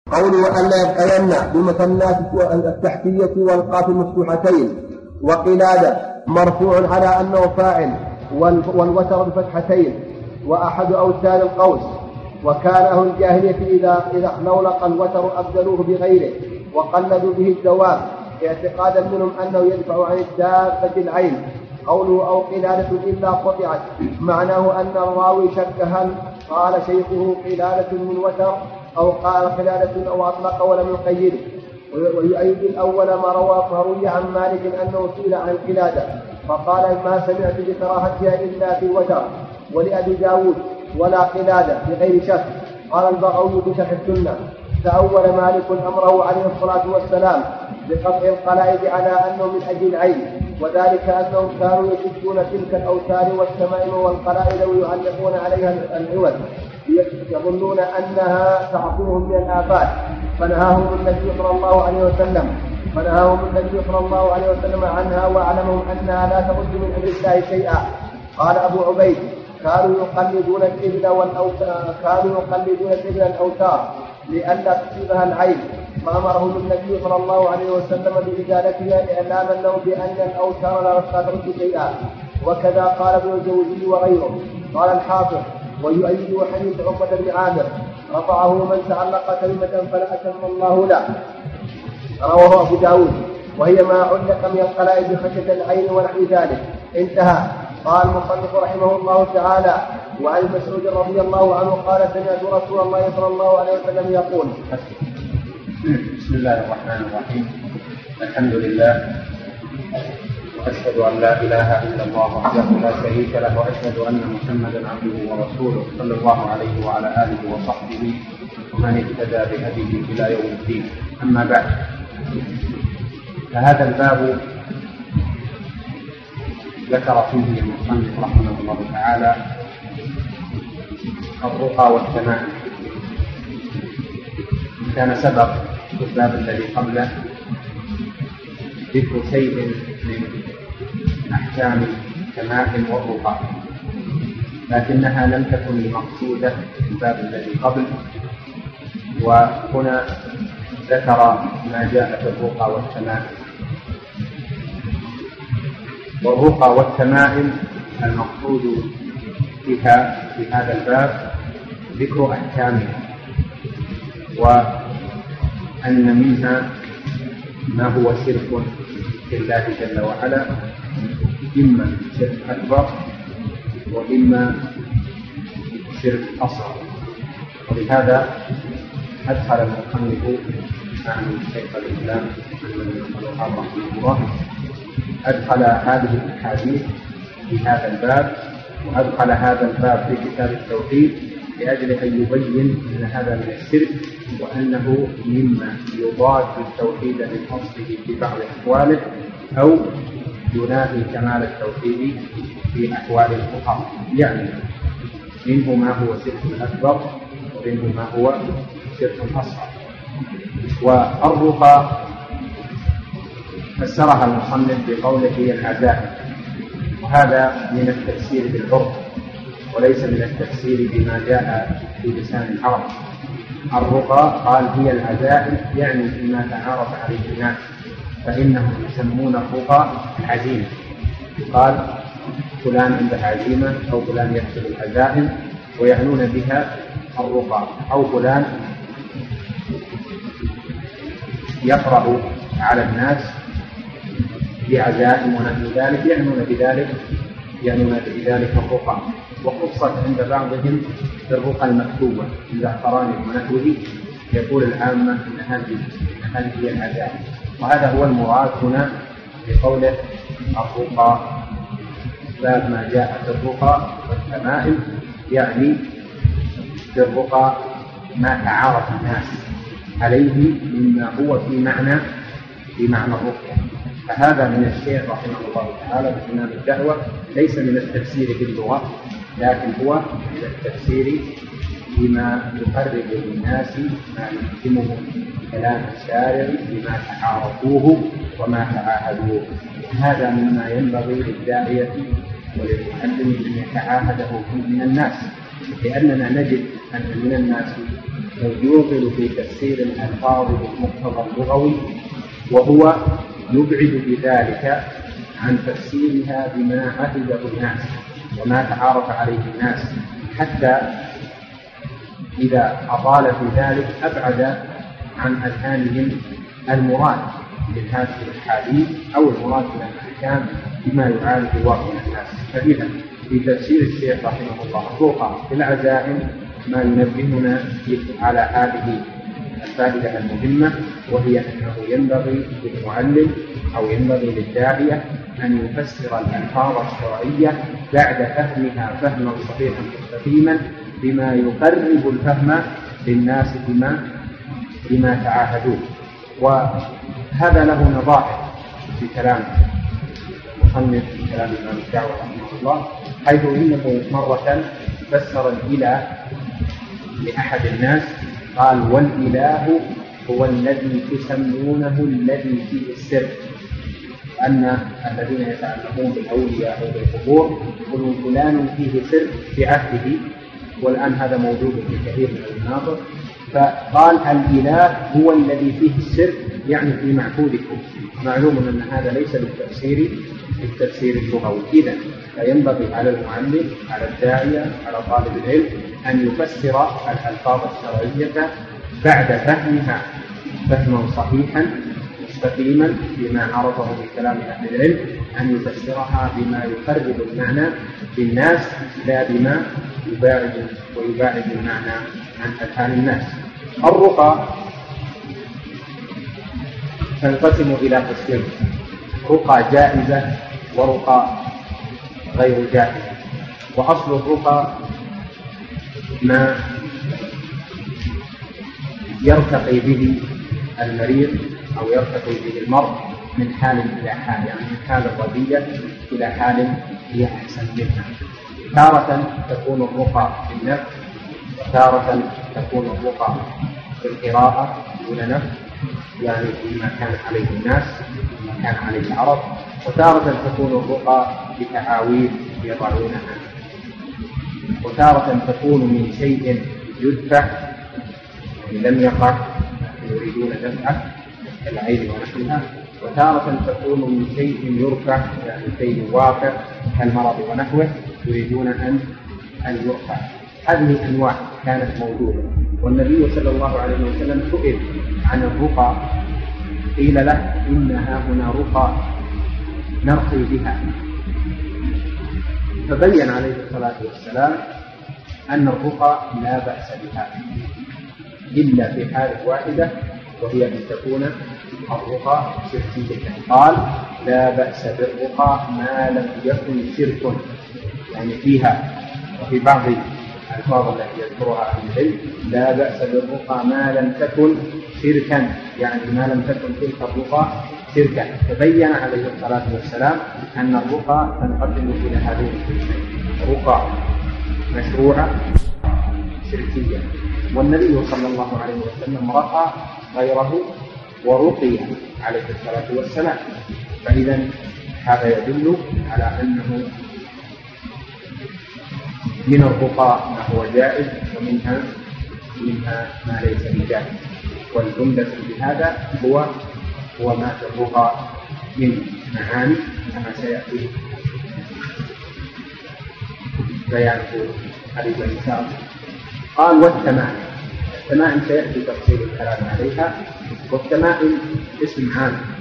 قوله أن لا يبقين بمثنات التحتية والقاف المفتوحتين. وقلادة مرفوع على أنه فاعل، والوتر بفتحتين، وأحد أوتار القوس. وكان أهل الجاهلية إذا نولق الوتر أبدلوه بغيره وقلدوا به الدواب اعتقادا منهم أنه يدفع عن الدابة العين. قوله أو قلادة إلا قطعت معناه أن الراوي شك هل قال شيخه قلادة من وتر أو قال قلادة أو أطلق ولم يقيده. ويؤيد الأول ما روي عن مالك أنه سئل عن القلادة فقال ما سمعت بكراهتها إلا في وتر. ولأبي داود ولا قلادة بغير شك. قال البغوي في شرح السنة تأول مالك أمره عليه الصلاة والسلام بقطع القلائد على أنه من أجل العين، وذلك أنهم كانوا يشدون تلك الأوتار والتمائم والقلائد ويعلقون عليها العوض يظنون أنها تعصمهم من الآفات، فنهاهم النبي صلى الله عليه وسلم عنها وأعلمهم أنها لا ترد من أمر الله شيئا. قال أبو عبيد كانوا يقلدون الإبل الأوتار لئلا تصيبها العين، فأمرهم النبي صلى الله عليه وسلم بإزالتها إعلاما له بأن الأوتار لا ترد شيئا. وكذا قال ابن الجوزي وغيره. قال الحافظ ويؤيد حديث عقبة بن عامر رفعه من تعلق كلمة فلا أتم الله له، رواه أبو داود، وهي ما علق من القلائد خشية العين ونحو ذلك. انتهى. قال المصنف رحمه الله تعالى وعن مسعود رضي الله عنه قال سمعت رسول الله صلى الله عليه وسلم يقول. بسم الله الرحمن الرحيم. الحمد لله وأشهد أن لا إله إلا الله وحده لا شريك له، وأشهد أن محمدا عبده ورسوله صلى الله عليه وعلى آله وصحبه ومن اهتدى بهديه إلى يوم الدين. أما بعد، فهذا الباب ذكر فيه المصنف رحمه الله تعالى الرقى والتمائم. كان سبق في الباب الذي قبله ذكر شيء من أحكام التمائم والرقى، لكنها لم تكن المقصودة في الباب الذي قبل. وهنا ذكر ما جاء في الرقى والتمائم. والرقى والتمائم المقصود فيها في هذا الباب ذكر أحكامها، وأن منها ما هو شرك بالله جل وعلا، إما شرك أكبر وإما شرك أصغر. ولهذا أدخل المصنف عن شيخ الإسلام محمد بن عبد الوهاب رحمه الله أدخل هذه الأحاديث في هذا الباب، وأدخل هذا الباب في كتاب التوحيد لأجل أن يبين أن هذا من الشرك، وأنه مما يضاد التوحيد من أصله في بعض أحواله أو ينافي كمال التوحيد في أحوال أخرى. يعني منه ما هو شرك أكبر ومنه ما هو شرك أصغر. والرقى فسرها المصنف بقوله هي العزائم، وهذا من التفسير بالعرف وليس من التفسير بما جاء في لسان العرب. الرقى قال هي العزائم، يعني فيما تعارف عليه الناس، فإنهم يسمون الرقى العزيمة. قال فلان عنده عزيمة أو فلان يحسب العزائم، ويعنون بها الرقى. أو فلان يقرأ على الناس بعزائم ونحو ذلك، يعنون بذلك الرقى. وخصت عند بعضهم بالرقى المكتوبة الزعفراني ونحوه، يقول العامة إن هذه هي العزائم. وهذا هو المراد هنا بقوله الرقى. باب ما جاء في الرقى والتمائم، يعني في الرقى ما تعارف الناس عليه مما هو في معنى الرقية. فهذا من الشيخ رحمه الله تعالى بإمام الدعوة ليس من التفسير باللغة، لكن هو من التفسير بما يقرب للناس ما يلزمهم كلام الشارع بما تعارفوه وما تعاهدوه. هذا مما ينبغي للداعية وللمعلم أن يتعاهده من الناس، لأننا نجد أن من الناس يوغل في تفسير الألفاظ بالمقتضى اللغوي، وهو يبعد بذلك عن تفسيرها بما عهده الناس وما تعارف عليه الناس، حتى إذا أطال في ذلك أبعد عن أذهانهم المراد من هذه الأحاديث أو المراد من الأحكام بما يعالج واقع الناس. فإذا في تفسير الشيخ رحمه الله الرقى في العزائم ما ينبهنا على هذه الفائدة المهمة، وهي أنه ينبغي للمعلم أو ينبغي للداعية أن يفسر الألفاظ الشرعية بعد فهمها فهما صحيحا مستقيما بما يقرب الفهم للناس بما تعاهدوه. وهذا له نظائر في كلام مصنف في كلام الإمام الدعوة رحمه الله، حيث إنه مرة فسر الإله لأحد الناس قال: والإله هو الذي تسمونه الذي فيه السر، أن الذين يتعلقون بالأولياء أو بالقبور يقولون فلان فيه سر في عهده، والآن هذا موجود في كثير من المناطق. فقال الإله هو الذي فيه السر، يعني في معقولكم. معلوم أن هذا ليس بالتفسير اللغوي. إذن فينبغي على المعلم، على الداعية، على طالب العلم أن يفسر الألفاظ الشرعية بعد فهمها فهما صحيحا مستقيما بما عرفه في كلام أهل العلم، أن يفسرها بما يقرب المعنى للناس لا بما يباعد المعنى عن أذهان الناس. الرقى تنقسم إلى قسمين: رقى جائزة ورقى غير جائزة. وأصل الرقى ما يرتقي به المريض أو يرتقي به المرء من حال إلى حال، يعني من حال الردية إلى حال هي أحسن منها. تارة تكون الرقى بالنفس، وتارة تكون الرقى بالقراءة دون نفس، يعني فيما كان عليه الناس وما كان عليه العرب، وتارة تكون الرقى بتعاويذ يضعونها، وتارة تكون من شيء يدفع لم يقع يريدون دفعه كالعين ونحوها، وتارة تكون من شيء يرفع يعني شيء واقع كالمرض ونحوه يريدون أن يرفع. هذه أنواع كانت موجودة، والنبي صلى الله عليه وسلم سئل عن الرقى، قيل له إنها هنا رقى نرقي بها، فبين عليه الصلاة والسلام أن الرقى لا بأس بها إلا في حالة واحدة، وهي أن تكون الرقى شركية. قال: لا بأس بالرقى ما لم يكن شرك، يعني فيها وفي بعض الألفاظ التي يذكرها أهل العلم لا بأس بالرقى ما لم تكن شركا، يعني ما لم تكن تلك الرقى شركا. تبين عليه الصلاة والسلام أن الرقى تنقسم إلى هذين القسمين: رقى مشروعة شركية. والنبي صلى الله عليه وسلم رقى غيره ورقي عليه الصلاة والسلام، فإذا هذا يدل على أنه من الرقى ما هو جائز ومنها ما ليس بجائز. والجملة بهذا هو ما في الرقى من معاني كما سيأتي بيان حديث الإنسان. قال: والتمائم سيأتي تفصيل الكلام عليها. والتمائم اسم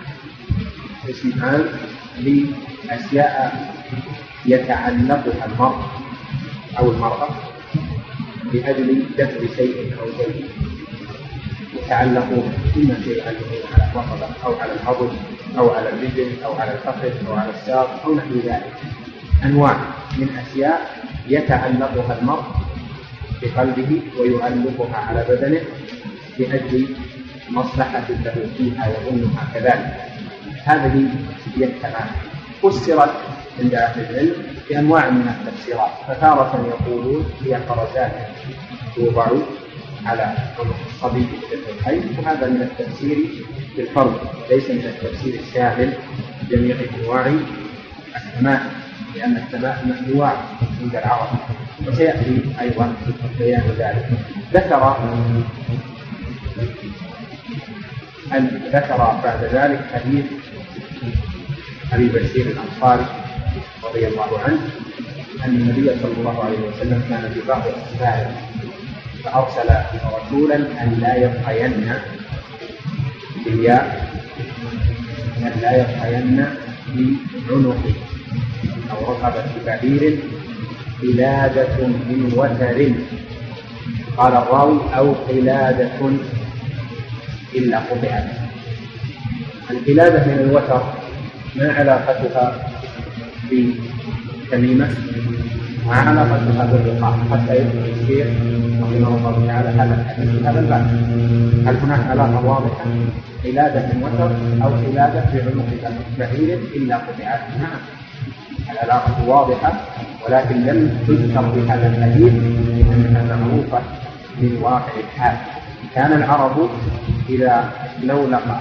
عام لأشياء يتعلقها المرء أو المرأة لأجل دفع شيء أو شيء، يتعلقون إما شيء يعلقون على الرقبة أو على العضد أو على الرجل أو على الفخذ أو على الساق أو نحو ذلك. أنواع من أشياء يتعلقها المرء بقلبه ويعلقها على بدنه لأجل مصلحة له فيها يظنها كذلك. هذه هي التمائم. فسرت عند أهل العلم بأنواع من التفسيرات، فتارة يقولون هي فرسات توضع على الصبي في الحي، وهذا من التفسير بالفرض ليس من التفسير الشامل جميع أنواع التمائم، لأن التمائم أنواع عند العرب، وسيأتي أيضا بيان ذلك. ذكر بعد ذلك حديث أبي بشير الأنصاري رضي الله عنه أن النبي صلى الله عليه وسلم كان في بعض أسفاره فأرسل رسولا أن لا يبقين بالياء أن لا يبقين في عنقه أو رقبة بعير قلادة من وتر، قال الراوي أو قلادة إلا قطعت. القلادة من الوتر ما علاقتها بالتميمة؟ ما علاقتها بالرقاق؟ حتى يذكر الشيخ رحمه الله تعالى هذا الحديث هذا الباب. هل هناك علاقة واضحة قلادة من وتر أو قلادة في عنق بعير إلا قطعت؟ نعم، العلاقة واضحة، ولكن لم تذكر في هذا الحديث لأنها معروفة من واقع الحال. كان العرب إذا لولق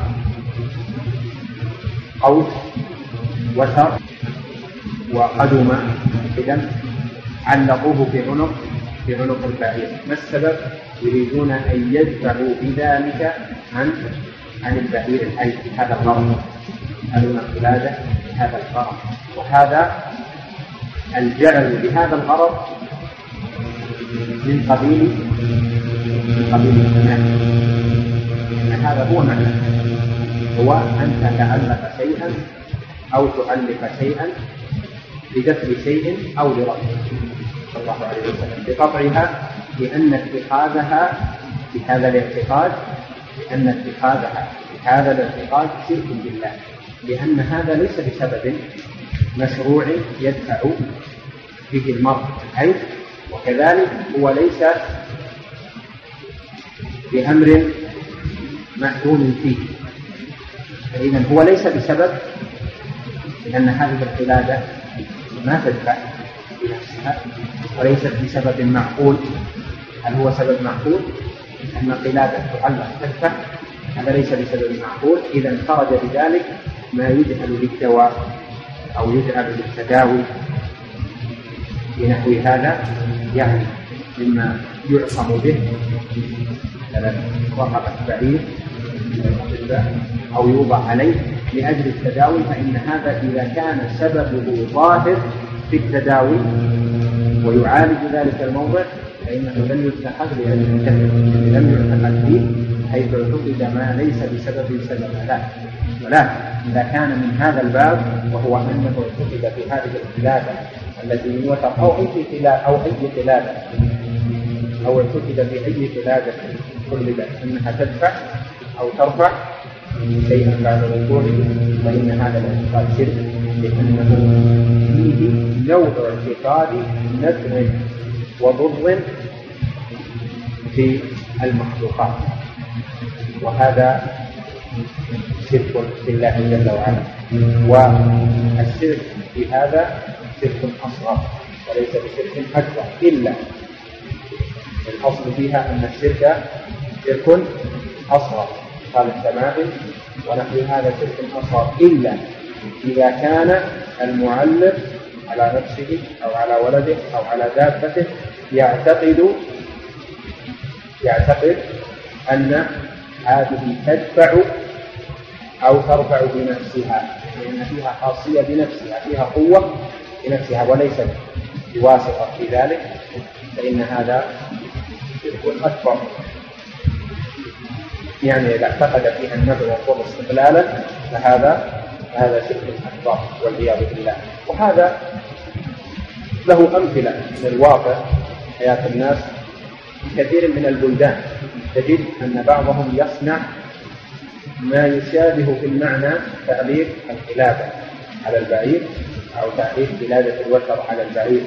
قوس وتر وقدم إذن علقوه في عنق البعير. ما السبب؟ يريدون أن يدفعوا بذلك عن البعير الحي هذا الغرض، يجعلون القلادة بهذا الغرض. وهذا الجعل بهذا الغرض من قبيل الزمان، إن هذا هو معنى، هو أن تتعلق شيئا أو تعلق شيئا بدفع شيء أو لرفعه صلى الله عليه وسلم، بقطعها لأن اتخاذها بهذا الاعتقاد شرك بالله، لأن هذا ليس بسبب مشروع يدفع به المرء الحي، وكذلك هو ليس بأمر محكوم فيه، فإذا هو ليس بسبب، لأن هذه القلادة ما تدفع بنفسها وليست بسبب معقول. هل هو سبب معقول؟ أن قلادة تعلق تدفع، هذا ليس بسبب معقول. إذا خرج بذلك ما يجعل للدواء أو يجعل للتداوي بنحو هذا، يعني مما يعصم به رقبة بعير أو يوضع عليه لأجل التداوي، فإن هذا إذا كان سببه ظاهر في التداوي ويعالج ذلك الموضع فإنه لم يتخذ لأجل الجهل، لم يعتقد فيه حيث اعتقد ما ليس بسبب ذلك. ولكن إذا كان من هذا الباب وهو أنه اعتقد في هذه القلادة التي من وتر أو أي قلادة أو اعتقد في أي قلادة قلدت أنها تدفع أو ترفع شيئا بعد وقوعه، فإن هذا الاعتقاد شرك، لأنه فيه نوع اعتقاد نفع وضر في المخلوقات، وهذا شرك بالله جل وعلا. والشرك في هذا شرك أصغر وليس بشرك أكبر، إلا الأصل فيها أن الشرك شرك أصغر، قال السماعي ونحو هذا شرك أصغر، إلا إذا كان المعلق على نفسه أو على ولده أو على دابته يعتقد أن هذه تدفع أو ترفع بنفسها، لأن فيها خاصية بنفسها، فيها قوة بنفسها وليست بواسطة في ذلك، فإن هذا شرك أكبر. يعني إذا اعتقد فيها النفع والضر استقلالا فهذا شرك أكبر والعياذ بالله. وهذا له أمثلة من الواقع حياة الناس في كثير من البلدان، تجد أن بعضهم يصنع ما يشابه في المعنى تعليق القلادة على البعير أو تعليق قلادة الوتر على البعير،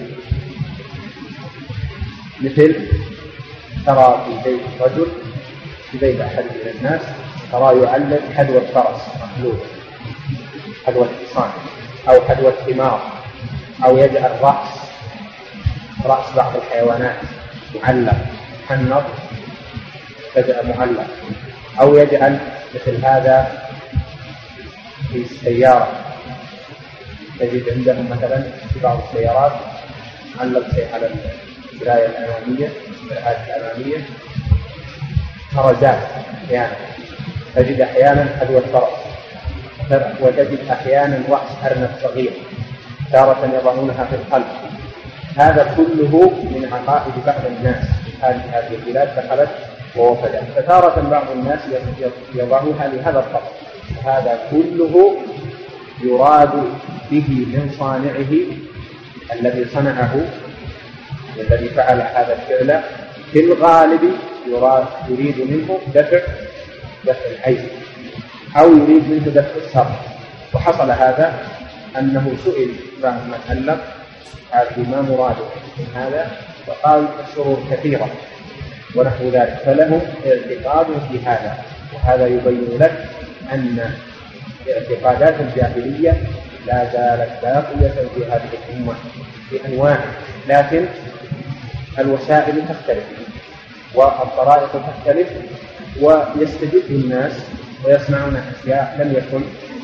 مثل ترى في بيت رجل في بيت أحد من الناس ترى يعلق حدوة فرس مخلوق، حدوة حصان أو حدوة حمار، أو يجعل رأس بعض الحيوانات معلق، حنط فجأة معلق، أو يجعل مثل هذا في السيارة، تجد عندهم مثلا في بعض السيارات معلق شيء على المراية الأمامية هرجات أحيانا، تجد أحيانا حذو الفرس، وتجد أحيانا رأس أرنب صغير، تارة يضعونها في القلب. هذا كله من عقائد بعض الناس في هذه البلاد دخلت ووفدت، فتارة بعض الناس يضعوها لهذا القصد. هذا كله يراد به من صانعه الذي صنعه، الذي فعل هذا الفعل في الغالب يريد منه دفع العين، أو يريد منه دفع الشر. وحصل هذا أنه سئل بعض من علق هذه ما مراده من هذا، فقال الشرور كثيرة ونحو ذلك، فلهم اعتقاد في هذا. وهذا يبين لك أن اعتقادات الجاهلية لا زالت باقية في هذه الأمة بأنواع، لكن الوسائل تختلف والطرائق تختلف، ويستجد الناس ويصنعون أشياء لم يكن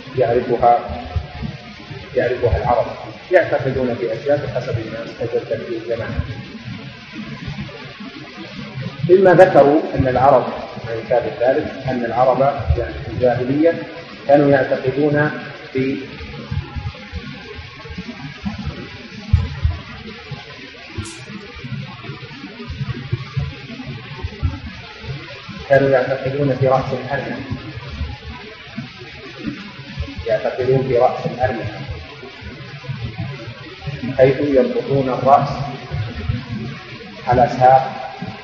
يعرفها العرب، يعتقدون في أشياء بحسب الناس تجدد في الزمان. مما ذكروا أن العرب من كتاب ذلك أن العرب يعني في الجاهلية كانوا يعتقدون في رأس الأرنب، يعتقدون في رأس الأرنب، حيث يربطون الرأس على ساق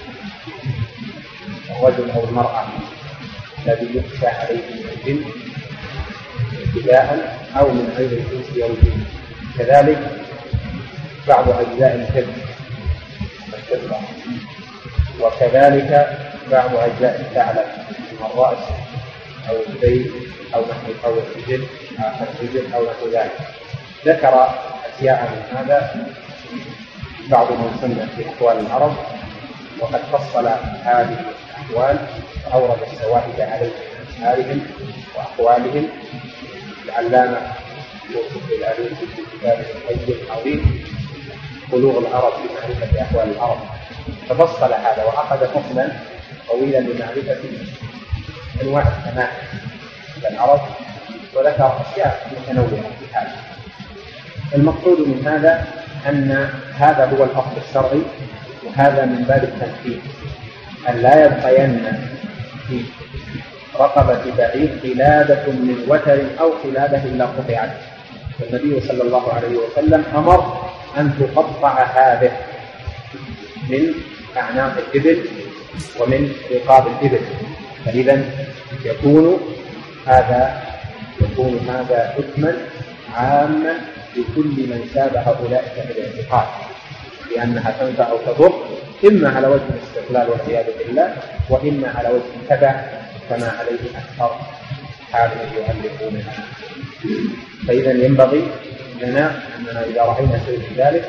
الرجل أو المرأة الذي يخشى عليه من الجن ابتداء أو من غير الإنس أو الجن. كذلك بعض أجزاء الكبد والكبد، وكذلك بعض أجزاء الثعلب من الرأس أو الذيل أو الرجل أو نحو ذلك. ذكر أشياء من هذا بعض من سمع في أحوال العرب، وقد فصل هذه الأحوال وأورد الشواهد عليهم من أشعارهم وأقوالهم. العلامة يوسف العليم في كتابه القيم العظيم بلوغ العرب في معرفة أحوال العرب، ففصل هذا وأخذ فصلا طويلا لمعرفة أنواع السماع للعرب، وذكر أشياء متنوعة في هذا. المقصود من هذا أن هذا هو الأصل الشرعي، وهذا من باب التنفيذ، أن لا يبقين في رقبة بعيد قلادة من وتر أو قلادة إلا قطعت. والنبي صلى الله عليه وسلم أمر أن تقطع هذه من أعناق الإبل ومن رقاب الإبل، فإذا يكون هذا حكما عاما لكل من شابه أولئك بالاعتقاد، لأنها تنفع أو تضر، إما على وجه الاستقلال والعياذ بالله، وإما على وجه التبع كما عليه أكثر حال يؤلفونها. فإذا ينبغي لنا أننا إذا رأينا شيء من ذلك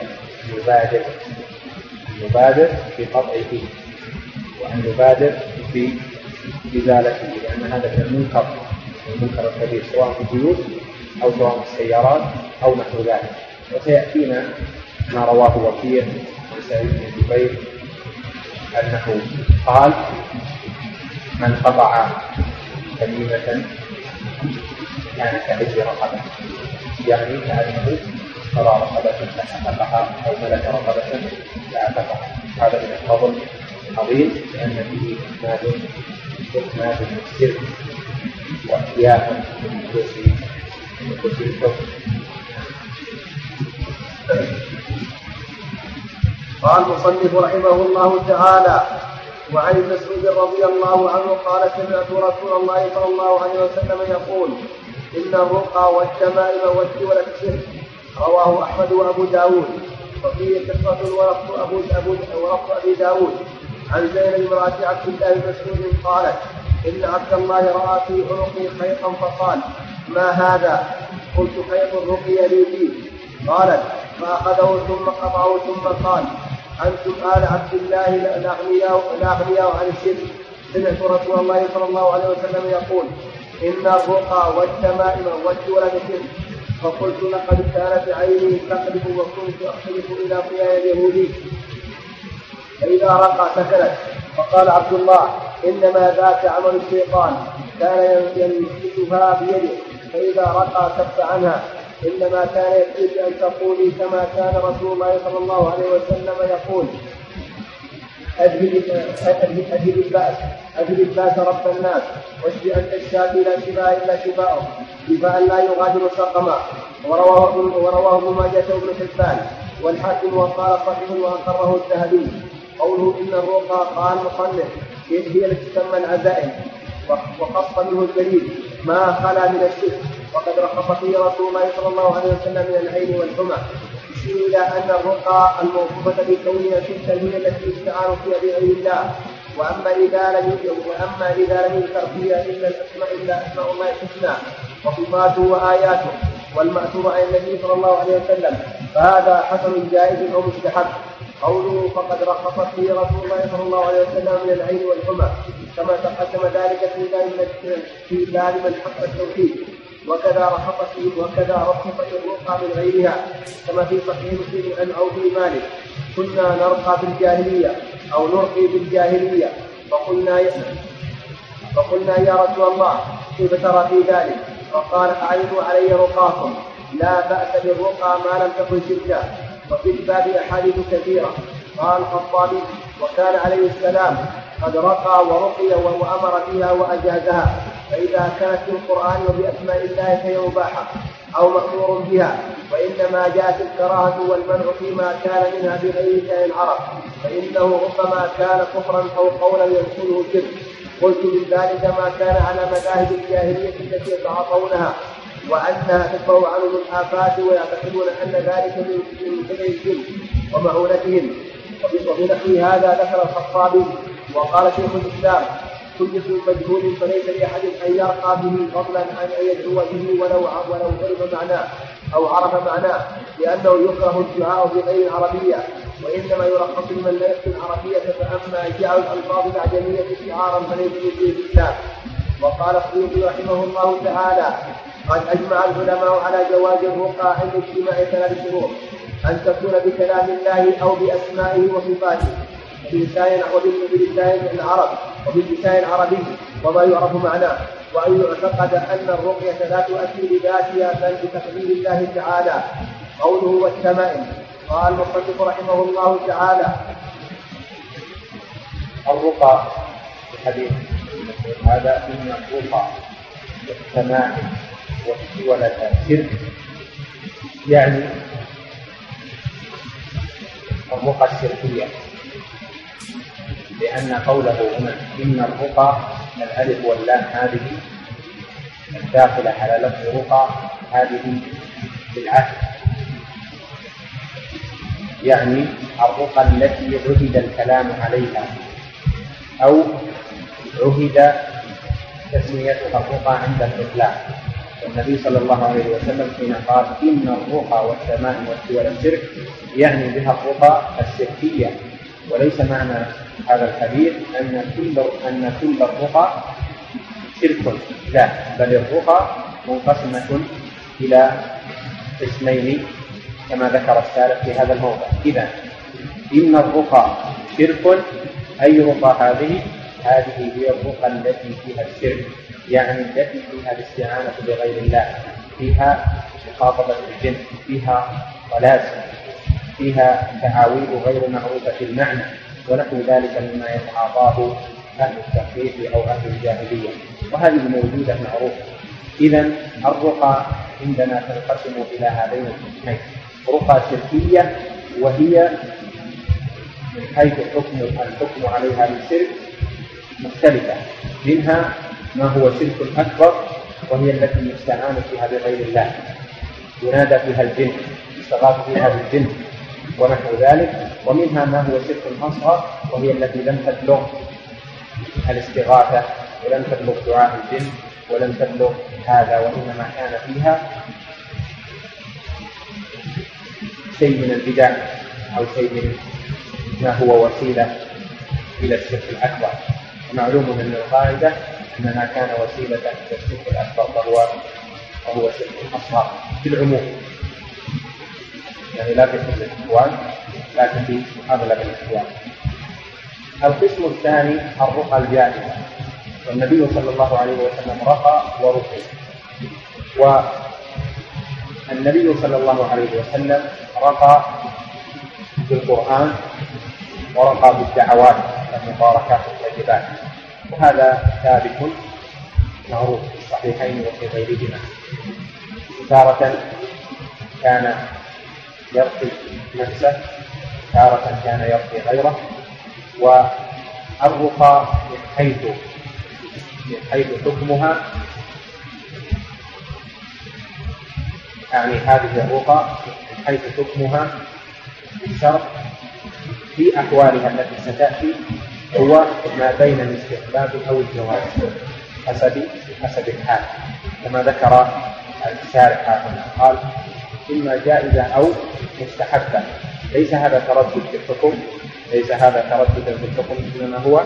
نبادر في قطعه، وأن نبادر في إزالته، لأن هذا من المنكر الكبير، سواء في البيوت أو سواء في السيارات أو نحو ذلك. وسيأتينا ما رواه وكيع عن سعيد بن جبير أنه قال: من قطع تميمة كان كعز رقبة، يعني كأنه قضى رقبة فأعتقها أو ملك رقبة فأعتقها. هذا من الفضل العظيم، لأن فيه إكمال للسر وإحياء لنفوس الحكم. قال المصنف رحمه الله تعالى: وعن مسعود رضي الله عنه قال: سمعت رسول الله صلى الله عليه وسلم يقول: إن الرقى والتمائم والدول السحر. رواه أحمد وأبو داود. وفيه قصة ورفض أبي داود عن زينب امرأة عبد الله بن مسعود قالت: إن عبد الله رأى في عنقي خيطا فقال: ما هذا؟ قلت: خيط الرقي لي فيه. قالت: فأخذه ثم قطعه ثم قال: أنتم آل عبد الله الأغنياء عن الشرك. سمعت رسول الله صلى الله عليه وسلم يقول: إن الرقى والتمائم والدول شرك. فقلت: لقد كانت عيني تقلب وكنت أختلف إلى قياء اليهودي. فإذا رقى سكنت. فقال عبد الله: إنما ذاك عمل الشيطان، كان يمسكها بيده، فإذا رقى كف عنها. إنما كان يكفيك أن تقولي كما كان رسول الله صلى الله عليه وسلم يقول: أذهب الباس رب الناس، واشف أنت الشافي لا شفاء إلا شفاؤه، شفاء لا يغادر سقما. ورواه ابن ماجه وابن حبان والحاكم وقال صحيح وأقره الذهبي. قوله إن الرقى قال المصنف هي التي تسمى العزائم، وخص منه الدليل ما خلا من الشرك، وقد رخص فيه رسول الله صلى الله عليه وسلم من العين والحمى، يشير إلى أن الرقى الموصوفة بكونها شركا هي التي يستعان فيها بغير الله. وأما إذا لم يذكر فيها إلا أسماء الله الحسنى وصفاته وآياته والمأثور عن النبي صلى الله عليه وسلم فهذا حسن جائز أو مستحب. قوله فقد رخص فيه رسول الله صلى الله عليه وسلم من العين والحمى، كما تقدم ذلك في باب من حق التوحيد. وكذا رخص الرقى من غيرها، كما في صحيح مسلم عن عوف بن مالك: كنا نرقى في الجاهلية أو نرقي في الجاهلية، فقلنا يا رسول الله كيف ترى في ذلك؟ فقال: أعينوا علي رقاكم، لا بأس بالرقى ما لم تكن شركا. وفي الباب أحاديث كثيرة. قال الخطابي: وكان عليه السلام قد رقى ورقي وأمر بها وأجازها، فإذا كانت في القرآن وبأسماء الله فهي مباحة أو مأمور بها، وإنما جاءت الكراهة والمنع فيما كان منها بغير شأن العرب، فإنه ربما كان كفرا أو قولا يدخله شرك. قلت من ذلك ما كان على مذاهب الجاهلية التي يتعاطونها، وأنها تدفع عنهم الآفات، ويعتقدون أن ذلك من كبر الجن ومعونتهم. وفي نحو هذا ذكر الخطابي وقال شيخ الإسلام: كل اسم مجهول فليس لأحد أن يرقى به فضلا عن أن يدعو به ولو عرف معناه أو عرف معناه، لأنه يكره الدعاء بغير العربية، وإنما يرخص لمن لا يفهم العربية. فأما جعل الألفاظ الأعجمية شعارا فليس فيه الإسلام. وقال السيوطي رحمه الله تعالى: قد أجمع العلماء على جواز الرقى عند اجتماع 3 شروط: أن تكون بكلام الله أو بأسمائه وصفاته، وبلسان العرب وباللسان العربي وما يعرف معناه، وأن يعتقد أن الرقية لا تؤثر بذاتها بل بتقدير الله تعالى. قوله والتمائم. قال المصنف رحمه الله تعالى: الرقى في الحديث هذا إن الرقى والتمائم والسولة شرك، يعني الرقى الشركية، لأن قوله هنا إن الرقى الألف واللام هذه الداخلة على لفظ رقى هذه بالعهد، يعني الرقى التي عهد الكلام عليها أو عهد تسميتها الرقى عند الإطلاق. والنبي صلى الله عليه وسلم حين قال إن الرقى والتمائم والسول الشرك يعني بها الرقى الشركية، وليس معنى هذا الحديث أن كل الرقى شرك، لا، بل الرقى منقسمة إلى قسمين كما ذكر السالف في هذا الموضع. إذا إن الرقى شرك، أي رقى هذه هي الرقى التي فيها الشرك، يعني التي فيها الاستعانة بغير الله، فيها مخاطبة الجن، فيها طلاسم، فيها تعاويذ غير معروفة المعنى، ونحو ذلك مما يتعاطاه أهل التخفيف أو أهل الجاهلية، وهذه موجودة معروفة. إذا الرقى عندنا تنقسم إلى هذين القسمين: رقى شركية وهي من حيث الحكم عليها بالشرك مختلفة، منها ما هو شرك أكبر وهي التي يستعان فيها بغير الله، ينادى فيها الجن، يستغاث فيها بالجن ونحو ذلك، ومنها ما هو شرك أصغر وهي التي لم تبلغ الاستغاثة ولم تبلغ دعاء الجن ولم تبلغ هذا، وإنما كان فيها شيء من البدع أو شيء من ما هو وسيلة إلى الشرك الأكبر. ومعلوم من القاعدة أن ما كان وسيلة إلى الشرك الأكبر فهو شرك أصغر في العموم، يعني لا في كل الأحوال لكن في أغلب الأحوال. القسم الثاني الرقى الجائزة، والنبي صلى الله عليه وسلم رقى ورقي، والنبي صلى الله عليه وسلم رقى بالقرآن ورقى بالدعوات المباركات والواجبات، وهذا ثابت معروف في الصحيحين وفي غيرهما. تارة كان يرقي نفسه، تارة كان يرقي غيره. والرقى من حيث حكمها، يعني هذه الرقى من حيث حكمها بالشرع في أحوالها التي ستأتي هو ما بين الاستحباب أو الجواز حسب الحال، كما ذكر الشارح هنا قال إما جائزة أو مستحبة. ليس هذا تردد في الحكم، ليس هذا ترددا في الحكم، إنما هو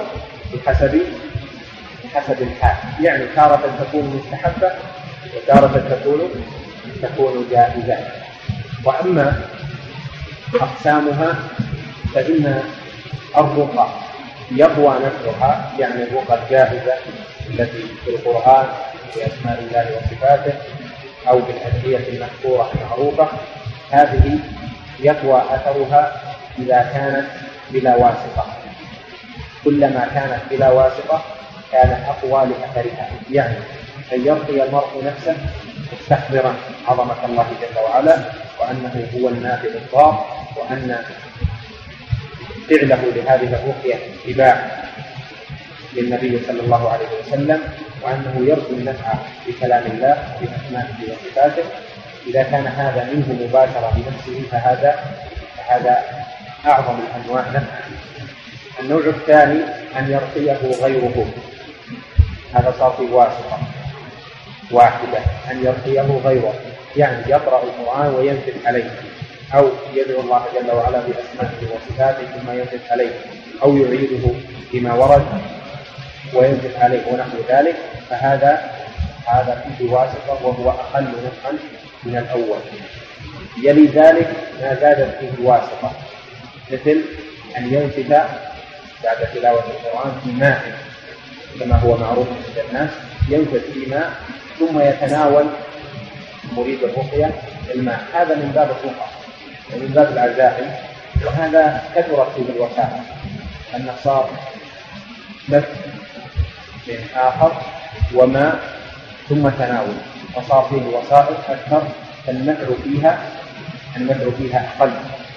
بحسب الحال، يعني تارة تكون مستحبة وتارة تكون جائزة. وأما أقسامها فإن الرقى يقوى نفعها، يعني الرقى الجائزة التي في القرآن بأسماء الله وصفاته أو بالأدعية المذكورة المعروفة، هذه يقوى أثرها إذا كانت بلا واسطة. كلما كانت بلا واسطة كان أقوى لأثرها، يعني أن يرقي المرء نفسه مستحضرا عظمة الله جل وعلا وأنه هو النافع الضار، وأن فعله لهذه الرقية اتباع للنبي صلى الله عليه وسلم، وأنه يرجو النفع بكلام الله بأسمائه وصفاته. إذا كان هذا منه مباشرة بنفسه فهذا أعظم الأنواع نفعا. النوع الثاني أن يرقيه غيره، هذا صار في واسطة واحدة، أن يرقيه غيره، يعني يقرأ القرآن وينزل عليه، أو يدعو الله جل وعلا بأسمائه وصفاته ثم ينزل عليه، أو يعيده بما ورد وينزل عليه ونحو ذلك، فهذا فيه واسطة وهو أقل نفعا من الأول. يلي ذلك ما زادت فيه واسطة، مثل أن ينزل بعد تلاوة القرآن في ماء كما هو معروف عند الناس، ينزل في ماء ثم يتناول مريد الرقية الماء، هذا من باب الرقى ومن باب العزائم، وهذا كثرت فيه الوسائل، أن صار لف من آخر وماء ثم تناول، وصار فيه وسائل أكثر، فالنفع فيها أقل.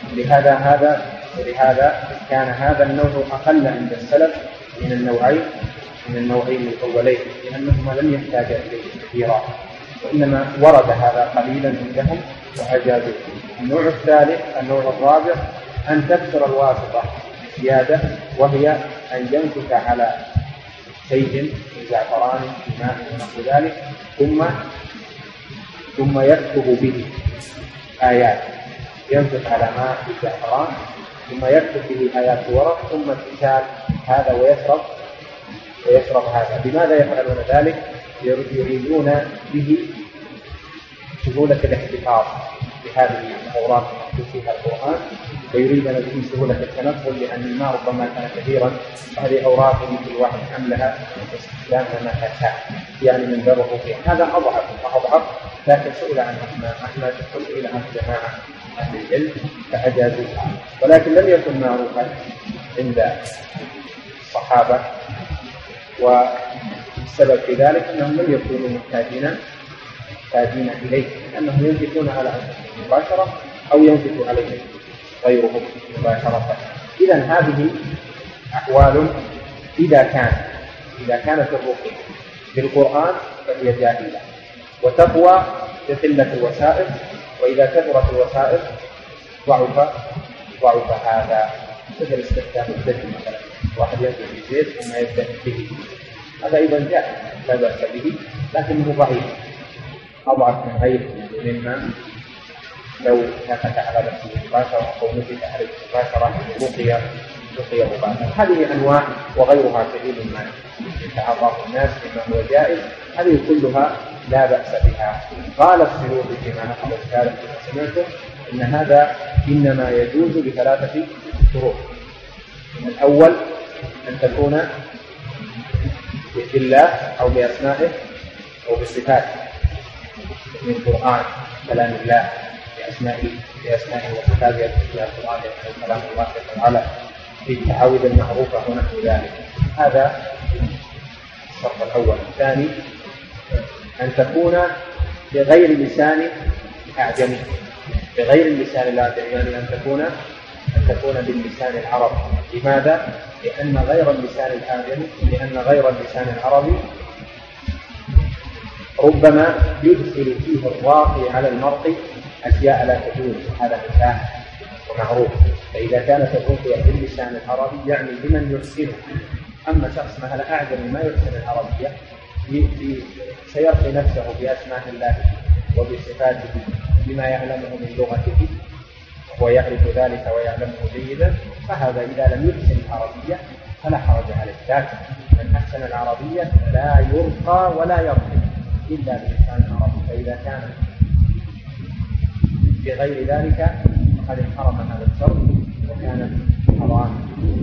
ولهذا كان هذا النوع أقل عند السلف من النوعين الأولين، لأنهما لم يحتاجا إليه كثيرا، وإنما ورد هذا قليلا عندهم وأجازوا. النوع الثالث، النوع الرابع، أن تكثر الواسطة زيادة، وهي أن ينكت على شيء من زعفران في ماء ونحو ذلك ثم يكتب به آيات، ينكت على ماء الزعفران ثم يكتب به آيات ورق، ثم تشال هذا ويشرب هذا. لماذا يفعلون ذلك؟ يريدون به سهولة الاحتفاظ بهذه الأوراق التي فيها القرآن، ويريدون به سهولة التنقل، لأن الماء ربما كان كثيرا، هذه أوراق يمكن الواحد حملها واستخدامها ما تشاء، يعني من باب الرقية. هذا أضعف، لكن سئل عن أحمد سئل عن جماعة أهل العلم فأجازوها، ولكن لم يكن معروفا عند الصحابة، والسبب في ذلك أنهم لم يكونوا محتاجين إليه، لأنهم ينفقون على أنفسهم مباشرة أو ينفق عليهم غيرهم مباشرة. إذا هذه أحوال إذا كانت الرقية بالقرآن فهي جائزة، وتقوى بقلة الوسائل، وإذا كثرت الوسائل ضعف هذا، مثل استخدام الزيت مثلا، واحد ينزل بالزيت ثم يبدأ به، هذا إذا جاء لا بأس به، لكنه ضعيف أضعف من غيره، مما لو نفت على نفسه مباشرة أو نفت عليه مباشرة رقية مباشرة. هذه أنواع وغيرها كثير ما يتعرض الناس مما هو جائز، هذه كلها لا بأس بها. قال السيوطي فيما نقل الثالث كما سمعتم إن هذا إنما يجوز بثلاثة شروط. الأول أن تكون بالله أو بأسمائه أو بصفاته، من القرآن كلام الله بأسمائه وصفاته في القرآن كلام الله تعالى في التعاوذ المعروفة ونحو ذلك. هذا الشرط الأول. الثاني أن تكون بغير لسان أعجمي، بغير اللسان الأعجمي، يعني أن تكون باللسان العربي. لماذا؟ لأن غير اللسان الأعجمي، لأن غير اللسان العربي ربما يدخل فيه الراقي على المرقي أشياء لا تجوز، هذا مشاهد ومعروف. فإذا كانت الرقية باللسان العربي يعني لمن يحسنه. أما شخص مثلا أعجمي ما يحسن العربية سيرقي نفسه بأسماء الله وبصفاته بما يعلمه من لغته ويعرف ذلك ويعلمه جيدا، فهذا إذا لم يحسن العربية فلا حرج عليه. لكن من أحسن العربية لا يرقى ولا يرقي إلا بلسان العربي. فإذا كان بغير ذلك فقد انحرم هذا الشرط وكان حراما.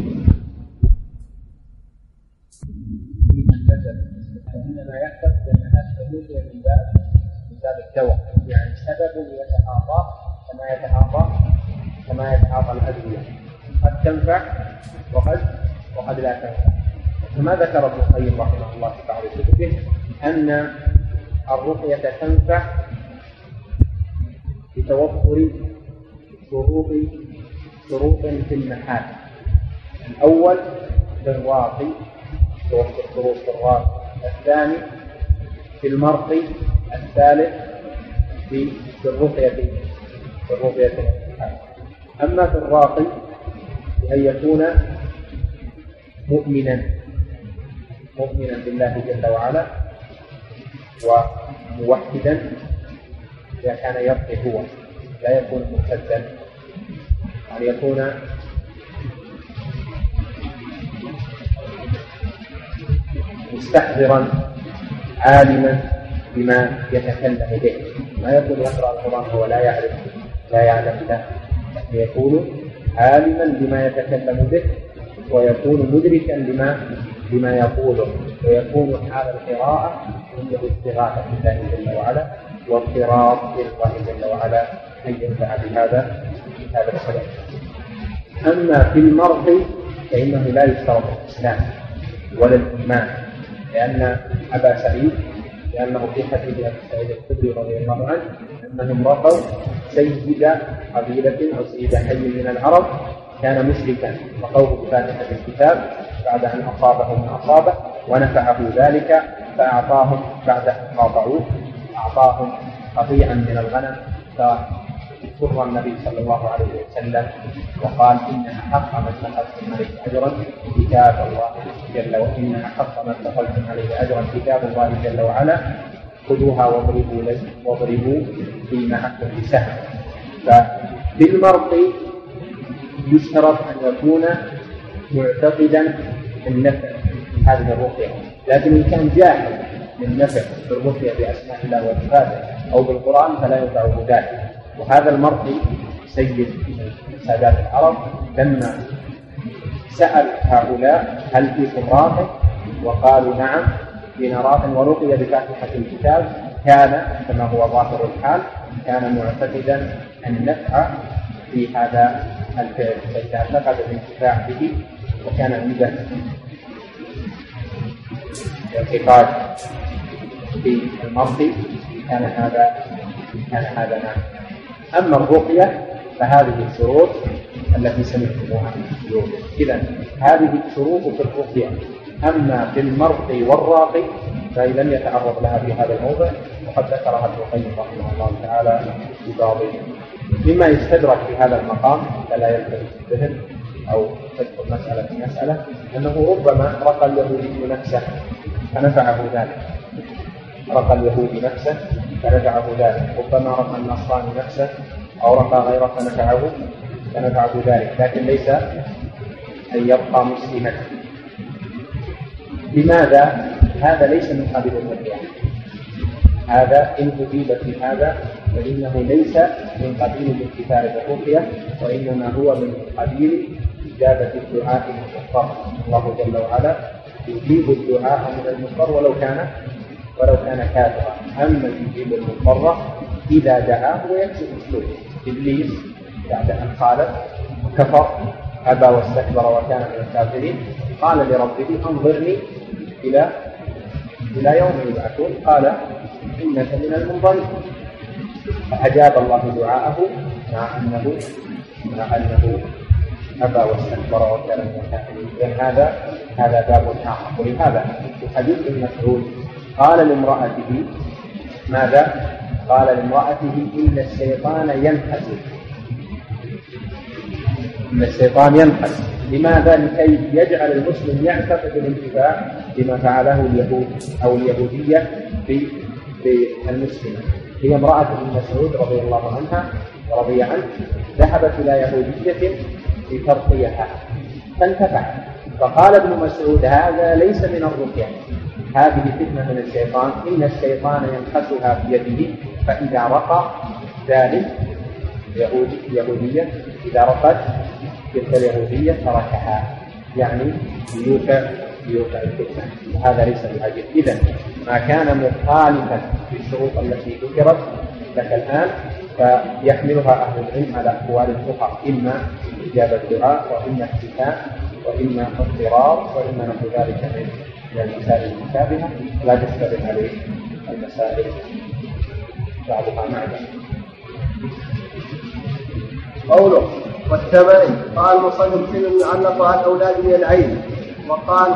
إنما يحدث لأنها تدل من باب الدواء، يعني سبب يتعاطى كما يتعاطى الأدوية، قد تنفع وقد لا تنفع. كما ذكر ابن القيم رحمه الله في بعض كتبه أن الرقية تنفع بتوفر شروط في المحال. الأول في الراقي، توفر شروط في الراقي. الثاني في المرقي. الثالث في الرقية. أما في الراقي أن يكون مؤمنا بالله جل وعلا وموحدا إذا كان يرقي هو، لا يكون مرتدا، أن يكون مستحضرا عالما بما يتكلم به، ما يكون يقرأ القرآن وهو لا يعلم له، يكون عالما بما يتكلم به ويكون مدركا لما يقوله، ويكون حال القراءة عنده استغاثة بالله جل وعلا واضطراب لله جل وعلا أن ينفع بهذا السبب. أما في المرقي فإنه لا يشترط الإسلام ولا الإيمان، لأن أبا سعيد لأنه في حديث أبي سعيد الخدري رضي الله عنه أنهم رقوا سيد قبيلة أو سيد حي من العرب كان مشركا، رقوه بفاتحة الكتاب بعد أن أصابه ما أصابه ونفعه ذلك، فأعطاهم بعد أن قاطعوه أعطاهم قطيعا من الغنم، فسر النبي صلى الله عليه وسلم وقال إن أحق ما اتخذتم عليه أجرا كتاب الله جل وعلا، إن أحق ما اتخذتم عليه أجرا كتاب الله جل وعلا، خذوها واضربوا فيما أحكم بسهم. ففي المرقي يشترط أن يكون معتقدا النفع هذه الرقية، لكن إن كان جاهل من نفع بالرقية بأسماء الله وصفاته أو بالقرآن فلا ينفعه ذلك. وهذا المرقي سيد سادات العرب لما سأل هؤلاء هل فيكم راقي؟ وقالوا نعم فينا راق ورقي بفاتحة الكتاب، كان كما هو ظاهر الحال كان معتقدا النفع في هذا الفعل، فإذا اعتقد الانتفاع به وكان عنده اعتقاد في المرقي كان هذا نعم. أما الرقية فهذه الشروط التي سمعتموها. إذن هذه الشروط في الرقية. أما في المرقي والراقي فلم يتعرض لها في هذا الموضع، وقد ذكرها ابن القيم رحمه الله تعالى في بعض مما يستدرك في هذا المقام فلا يلتفت الذهن أو تدخل مسألة في مسألة، أنه ربما رقى اليهودي نفسه فنفعه ذلك، رقى اليهودي نفسه فنفعه ذلك، ربما رقى النصراني نفسه أو رقى غيره فنفعه ذلك، لكن ليس أن يبقى مسلما. لماذا؟ هذا ليس من قبيل الرقية، هذا إن أجيب في هذا فإنه ليس من قبيل الانتفاع بالرقية، وإنما هو من قبيل إجابة الدعاء المضطر. الله جل وعلا يجيب الدعاء من المضطر ولو كان كافرا. أما يجيب المضطر إذا دعاه ويكشف السوء. إبليس بعد أن خالف وكفر أبى واستكبر وكان من الكافرين قال لربه أنظرني إلى يوم يبعثون قال إنك من المنظرين. فأجاب الله دعاءه مع أنه أبى واستكبر وكان من الكافرين. إذن هذا باب آخر. ولهذا في حديث ابن مسعود قال لامرأته ماذا؟ قال لامرأته إن الشيطان ينحس. لماذا؟ لكي يجعل المسلم يعتقد الانتفاع بما فعله اليهود أو اليهودية في المسلمين. هي امرأة ابن مسعود رضي الله عنها ورضي عنه ذهبت إلى يهودية لترقيها فانتفعت. فقال ابن مسعود هذا ليس من الرقية، هذه فتنة من الشيطان، إن الشيطان ينحسها بيده فإذا رقى ذلك يهودية إذا رقت تلك اليهودية تركها، يعني يوقع الفتنة. وهذا ليس بعجيب. إذن ما كان مخالفا للشروط التي ذكرت لك الآن فيحملها أهل العلم على أقوال الفقهاء، إما إجابة الدعاء وإما احتكام وإما اضطرار وإما نحو ذلك من المسائل المشابهة. لا تشتبه عليه المسائل بعضها مع بعض. قوله والثمانين قال مصنف سن يعلق عن أولاد من العين. وقال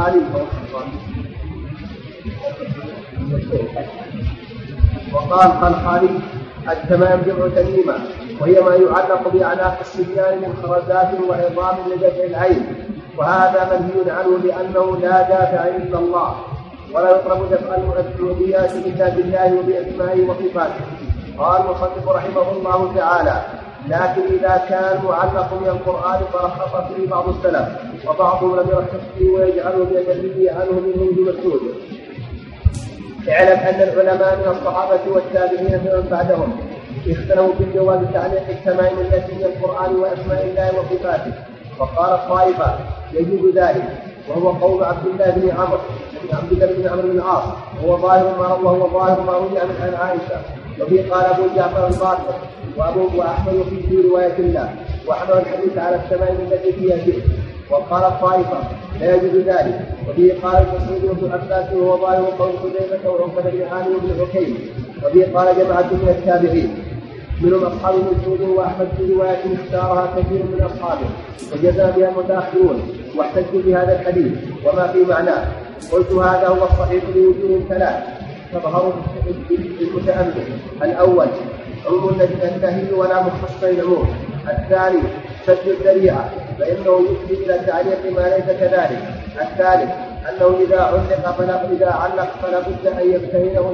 خلخالي التمام جمع تميمة، وهي ما يعلق بأعناق الصبيان من خرزات وعظام لدفع العين. وهذا منهي عنه لأنه لا دافع إلا الله، ولا يطلب دفع المؤذيات إلا بالله وبأسمائه وصفاته. قال المصنف رحمه الله تعالى لكن إذا كان معلق من القرآن فرخص فيه بعض السلف وبعضهم لم يرخص فيه ويجعله بأجله عنه منهم بمسعود. اعلم أن العلماء من الصحابة والتابعين من بعدهم اختلفوا في جواز تعليق التمائم التي من القرآن وأسماء الله وصفاته. فقال الطائفة يجوز ذلك، وهو قول عبد الله بن عمرو بن العاص، وهو ظاهر ما روي عن عائشة. وفي قال أبو جعفر الباقر وأحمد في رواية الله وأحمد الحديث على التمائم التي فيها شرك. وقال الطائفة لا يجوز ذلك. وفي قال المسعود بن عباس وهو ظاهر قول حذيفة وعقبة بن عامر بن حكيم. وفي قال جماعة من التابعين منهم أصحاب مسعود وأحمد في رواية اختارها كثير من أصحابه وجزى بها المتأخرون واحتجوا بهذا الحديث وما في معناه. قلت هذا هو الصحيح لوجوه ثلاث تظهر بالمتأمل. الأول عموم النهي ولا مخصص العموم. الثاني سد الذريعة فإنه يفضي إلى تعليق ما ليس كذلك. الثالث أنه إذا علق فلا بد أن يمتهنه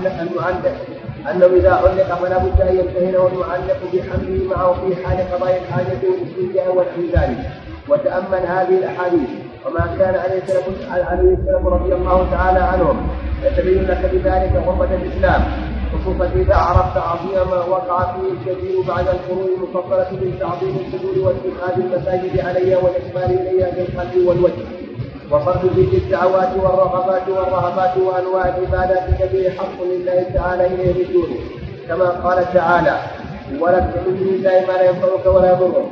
المعلق بحمله معه في حال قضاء الحاجة والاستنجاء ونحو ذلك. وتأمل هذه الأحاديث وما كان عليه السلام رضي الله تعالى عنهم يتبين لك بذلك حرمة الإسلام، خصوصا إذا عرفت عظيم ما وقع فيه الكثير بعد القرون المفضلة من تعظيم القبور واتخاذ المساجد عليها والإقبال إليها بالقلب والوجه وصرف ذكر الدعوات والرغبات والرهبات وأنواع العبادات التي حق لله تعالى إليه بدونه، كما قال تعالى ولا تدع من دون الله ما لا ينفعك ولا يضرك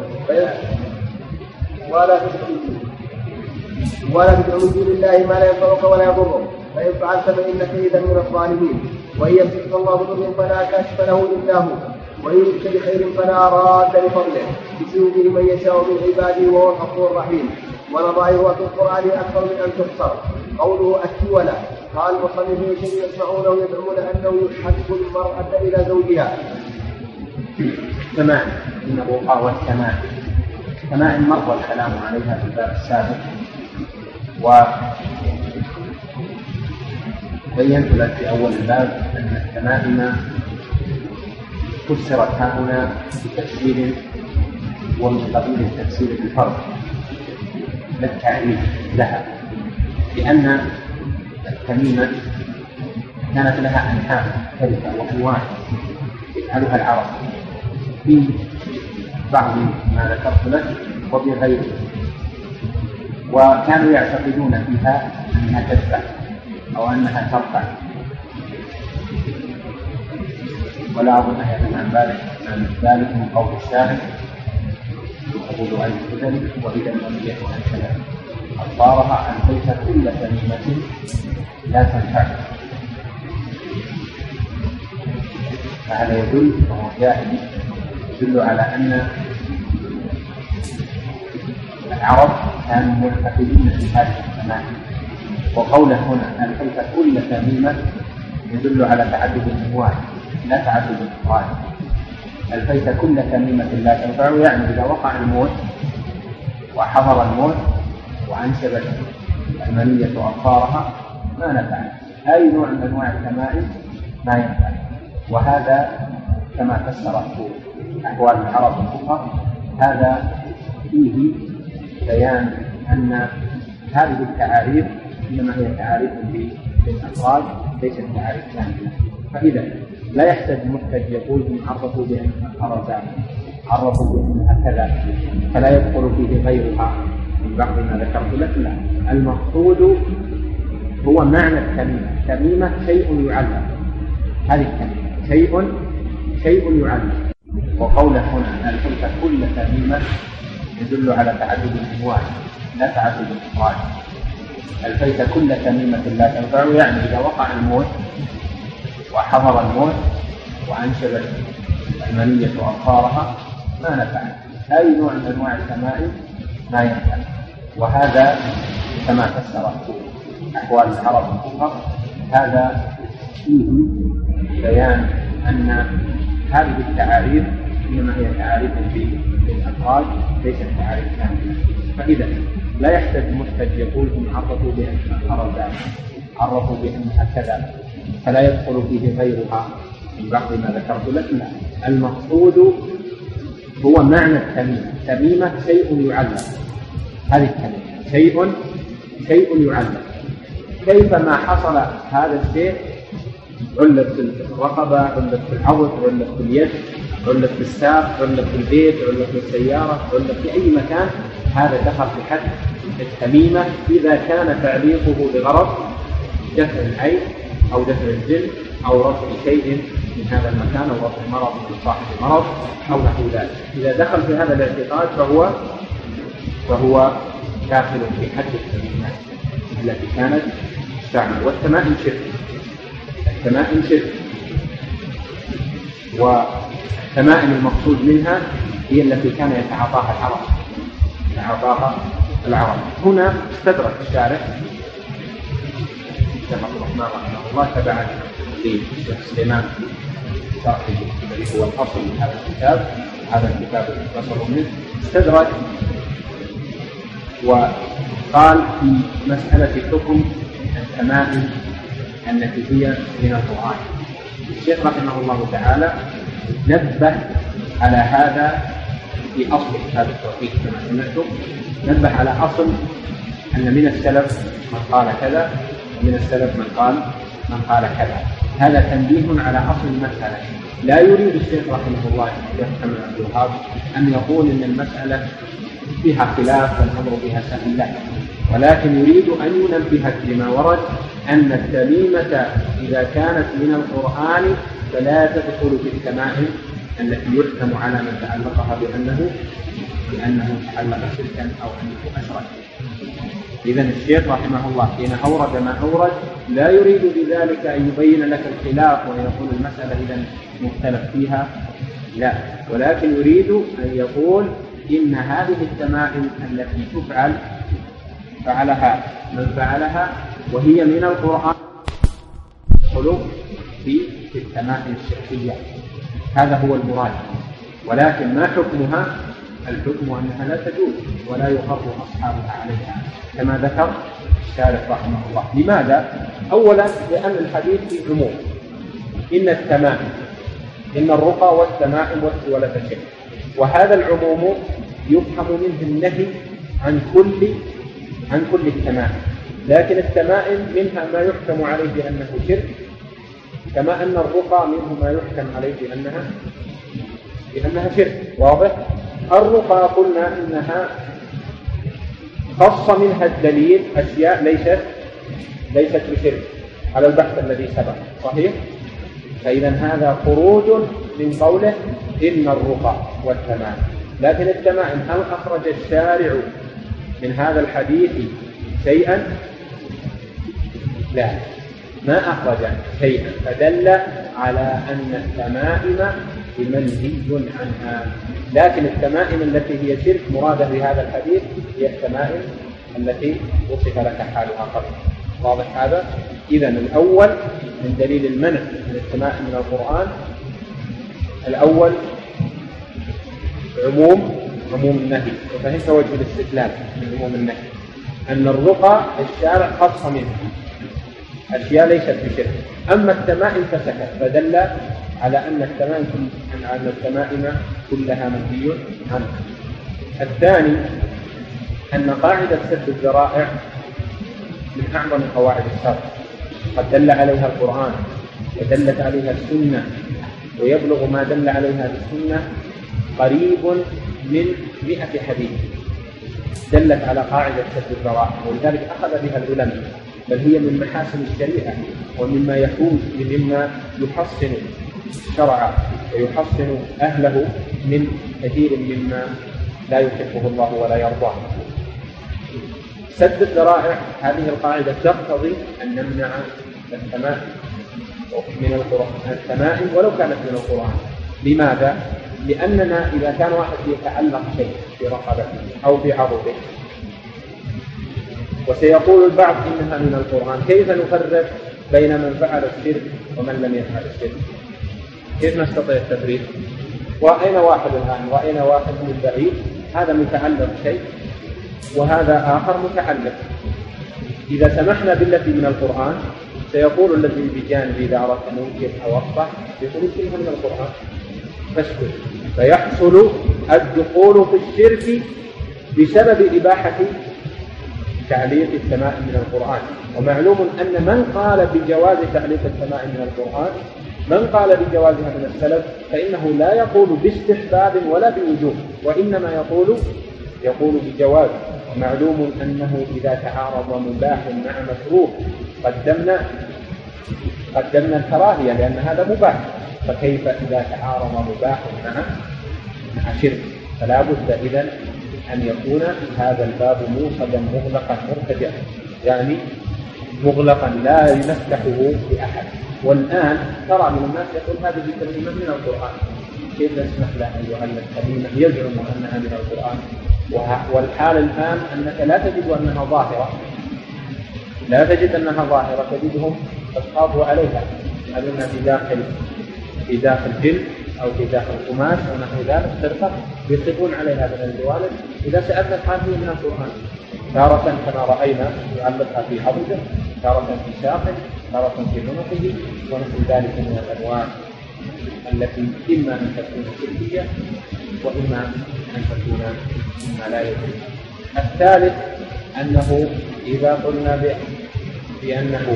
فإن فعلت فإنك إذا من الظالمين. وإن يمسك الله بضر فلا كاشف له إلا هو، وإن يرد بخير فلا راد لفضله يصيب به من يشاء من عباده وهو الغفور الرحيم. ونظائرها في القرآن أكثر من أن تحصر. قوله التولى قال المصنفون شيء يسمعونه يدعون أنه يحب المرأة إلى زوجها. تمام إنه قال والتمام تمام مر الكلام عليها في الباب السابق، وبينت لك في أول الباب أن التمائم فسرت هنا بتفسير ومن قبيل التفسير بالفرق للتعريف لها، لأن التميمة كانت لها أنحاء مختلفة وأنواع يفعلها العرب في بعض ما ذكرت لك وفي غيره. وكانوا يعتقدون فيها أنها تدفع أو أنها ترفع، ولا أظن أن عن ذلك من قول الشارع يقول أي الخدري وإذا لم يكن هكذا أخبارها أن ليس كل تميمة لا تنفع. فهذا يدل وهو جاهل يدل على أن العرب كانوا معتقدين في هذه التمائم، وقوله هنا أن ليس كل تميمة يدل على تعدد الأنواع لا تعدد الأفراد. ألفيت كل تميمة لا تنفع يعني إذا وقع الموت وحضر الموت وأنشبت المنية أظفارها ما نفع. أي نوع من أنواع التمائم ما ينفع. وهذا كما فسره أحوال العرب الفقهاء هذا فيه بيان أن هذه التعاريف إنما هي تعاريف للأفراد ليست تعاريف كاملة. فإذا لا يحتاج المحتج يقول إن عرفوا بأنها أرزاق، عرفوا بأنها كذا، فلا يدخل فيه غيرها من بعض ما ذكرت لك. لا، المقصود هو معنى التميمة. التميمة شيء يعلم، هذه التميمة شيء يعلم. وقوله هنا أن ليس كل تميمة يدل على تعدد الأنواع لا تعدد الأفراد. ألفيت كل تميمة لا تنفع يعني إذا وقع الموت وحضر الموت وأنشبت المنية أظفارها ما نفع. أي نوع من أنواع التمائم ما ينفع. وهذا كما فسره أحوال العرب الفقهاء هذا فيه بيان أن هذه التعاريف إنما هي تعاريف للأفراد ليست تعاريف كاملة. فإذا لا يحتاج المحتج يقول إن عرفوا بأنها أرزاق، عرفوا بأنها كذا، فلا يدخل فيه غيرها من بعض ما ذكرت لك. لا، المقصود هو معنى التميمة. التميمة شيء يعلم، هذه التميمة شيء يعلم. كيفما حصل هذا الشيء، علت في الرقبة، علت في العضد، علت في اليد، علت في الساق، علت في البيت، علت في السيارة، علت في أي مكان، هذا دخل في حد التميمة إذا كان تعليقه بغرض دفع العين أو دفع الجن أو رفع شيء من هذا المكان أو رفع مرض من صاحب المرض أو نحو ذلك. إذا دخل في هذا الاعتقاد فهو داخل في حد التميمات التي كانت تستعمل. والتمائم شرك، والتمائم المقصود منها هي التي كان يتعاطاها العرب. هنا استدرك الشارح الشيخ عبد الرحمن رحمه الله تبعا للشيخ سليمان شرحه الذي هو الأصل من هذا الكتاب، هذا الكتاب المختصر منه، استدرك وقال في مسألة حكم التمائم التي هي من القرآن. الشيخ رحمه الله تعالى نبه على هذا في أصل كتاب التوحيد كما سمعتم، نبه على أصل أن من السلف من قال كذا ومن السلف من قال كذا. هذا تنبيه على أصل المسألة. لا يريد الشيخ رحمه الله الشيخ محمد عبد الوهاب أن يقول إن المسألة فيها خلاف والأمر بها سهل له، ولكن يريد أن ينبهك لما ورد أن التميمة إذا كانت من القرآن فلا تدخل في التمائم التي يحكم على من تعلقها بأنه تعلق شركا أو أنه أشرك. إذن الشيخ رحمه الله حين أورد ما أورد لا يريد بذلك أن يبين لك الخلاف ويقول المسألة إذن مختلف فيها، لا، ولكن يريد أن يقول إن هذه التمائم التي فعلها من فعلها وهي من القرآن تدخل في التمائم الشركية. هذا هو المراد. ولكن ما حكمها؟ الحكم أنها لا تجوز ولا يقر أصحابها عليها كما ذكر الشارح رحمه الله. لماذا؟ أولا لأن الحديث في عموم، إن التمائم، إن الرقى والتمائم والسولة شرك، وهذا العموم يفهم منه النهي عن كل التمائم. لكن التمائم منها ما يحكم عليه بأنه شرك، كما أن الرقى منه ما يحكم عليه بأنها شرك. واضح؟ الرقى قلنا إنها خص منها الدليل أشياء ليست بشرك على البحث الذي سبق، صحيح؟ فإذا هذا خروج من قوله إن الرقى والتمائم. لكن التمائم هل أخرج الشارع من هذا الحديث شيئا؟ لا، ما أخرج شيئا، فدل على أن التمائم منهي عنها. لكن التمائم التي هي شرك مرادة بهذا الحديث هي التمائم التي وصف لك حالها قبل. واضح هذا؟ إذن الأول من دليل المنع من التمائم من القرآن، الأول عموم النهي، وفهمت وجه الاستدلال من عموم النهي أن الرقى الشارع خص منها أشياء ليست بشرك. أما التمائم فسكت، فدل على أن التمائم كلها منهي عنها. الثاني أن قاعدة سد الذرائع من أعظم قواعد الشرع، قد دل عليها القرآن ودلت عليها السنة، ويبلغ ما دل عليها السنة قريب من 100 حديث دلت على قاعدة سد الذرائع، ولذلك أخذ بها العلماء، بل هي من محاسن الشريعة ومما يحصن شرعه ويحصن أهله من كثير مما لا يحبه الله ولا يرضاه. سد الذرائع هذه القاعدة تقتضي أن نمنع التمائم من القرآن، التمائم ولو كانت من القرآن. لماذا؟ لأننا إذا كان واحد يتعلق شيء في رقبته أو في عضده وسيقول البعض إنها من القرآن، كيف نفرق بين من فعل الشرك ومن لم يفعل الشرك؟ كيف نستطيع التفريق؟ وأين واحد الآن وأين واحد من بعيد؟ هذا متعلق شيء وهذا آخر متعلق. إذا سمحنا بالتي من القرآن سيقول الذي بجانب إذا أردت ممكن أو أصبح يقول كلها من القرآن فاسكت، فيحصل الدخول في الشرك بسبب إباحة تعليق التمائم من القرآن. ومعلوم أن من قال بجواز تعليق التمائم من القرآن، من قال بجوازها من السلف، فإنه لا يقول باستحباب ولا بوجوب، وإنما يقول بجواز. ومعلوم أنه إذا تعارض مباح مع مكروه قدمنا الكراهية لأن هذا مباح، فكيف إذا تعارض مباح مع شرك؟ فلا بد إذن أن يكون هذا الباب موصدا مغلقا مرتجعا، يعني مغلقا لا نفتحه لأحد. والآن ترى من الناس يقول هذه كلمة من القرآن، كيف نسمح له أن يؤلف كلمة يزعم أنها من القرآن؟ والحال الآن أنك لا تجد أنها ظاهرة، لا تجد أنها ظاهرة، تجدهم أصحابه عليها، أنها في داخل جلد أو في داخل قماش أو نحو ذلك سرقة، يصفون عليها من الجوانب. إذا سألت الحال هي من القرآن، تارة كما رأينا يعلقها في عضده، تارة في ساقه، تارة في عنقه، ونحو ذلك من الأنواع التي إما أن تكون شركية وإما أن تكون مما لا يجوز. الثالث أنه إذا قلنا بأنه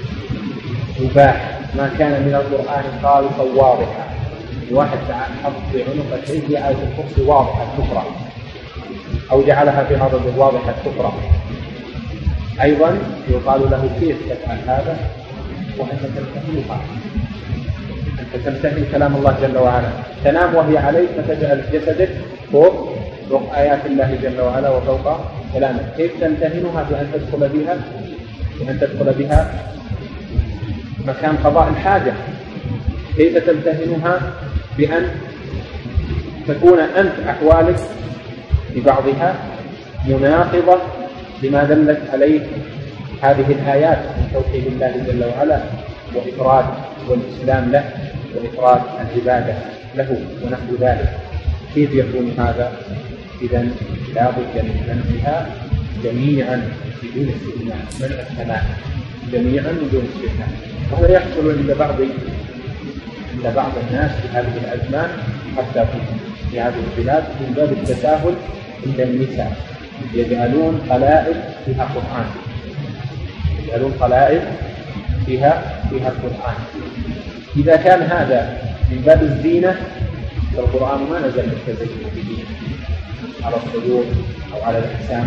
يباح ما كان من القرآن خالصا واضحا، واحد حط في عنقه شيء في آية الكرسي واضحة كفرة، أو جعلها في عضده واضحة كفرة، أيضا يقال له كيف تفعل هذا وأنت تمتهنها، أنت تمتهن كلام الله جل وعلا، تنام وهي عليك فتجعل جسدك فوق آيات الله جل وعلا وفوق كلامه. كيف تمتهنها؟ بأن تدخل بها مكان قضاء الحاجة. كيف تمتهنها؟ بأن تكون أنت أحوالك ببعضها مناقضة لما دلت عليه هذه الآيات من توحيد الله جل وعلا وإفراد والإسلام له وإفراد العبادة له ونحو ذلك. كيف يكون هذا؟ إذن لا بد من منعها جميعا بدون استثناء، منع السماع جميعا بدون استثناء. وهذا يحصل عند بعض الناس في هذه الأزمان حتى في هذه البلاد من باب التساهل عند النساء، يجعلون قلائد فيها قرآن، يجعلون قلائد فيها القرآن. إذا كان هذا من باب الزينة فالقرآن ما نزل بالتزين به على الصدور أو على الأجسام،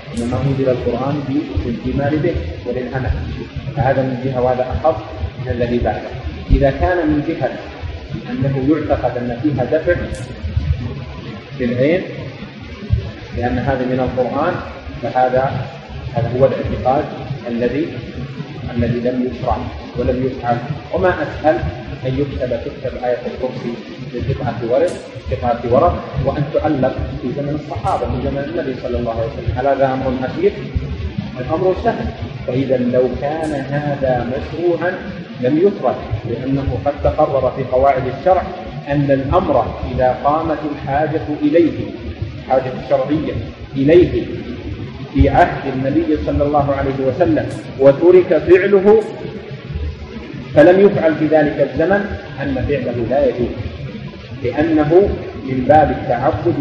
إنما أنزل القرآن بالإيمان به والإنعام، فهذا من جهة وهذا أخف من الذي بعده. إذا كان من جهة أنه يعتقد أن فيها دفع بالعين لأن هذا من القرآن، فهذا هو الاعتقاد الذي لم يشرع ولم يفعل. وما أسهل أن تكتب آية الكرسي بقطعة ورق وأن تعلق في زمن الصحابة من زمن النبي صلى الله عليه وسلم. هل هذا أمر عسير؟ الأمر سهل. فإذا لو كان هذا مشروعا لم يترك، لأنه قد تقرر في قواعد الشرع أن الأمر إذا قامت الحاجة إليه، حاجة شرعية إليه في عهد النبي صلى الله عليه وسلم وترك فعله فلم يفعل في ذلك الزمن، أن فعله لا يجوز، لأنه من باب التعبد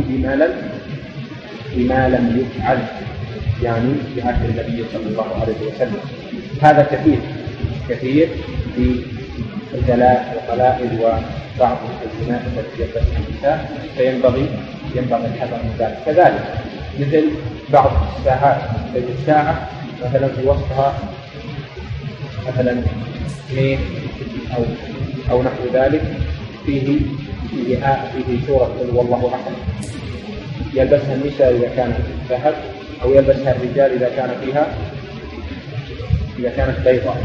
بما لم يفعل يعني في عهد النبي صلى الله عليه وسلم. هذا كثير في القلائد وبعض الزنات التي يلبسها النساء، فينبغي الحذر من ذلك. كذلك مثل بعض الساعات، الساعة مثلا في وسطها مثلا اثنين أو نحو ذلك فيه سورة والله أحد، يلبسها النساء إذا كانت ذهب، أو يلبسها الرجال إذا كانت بيضاء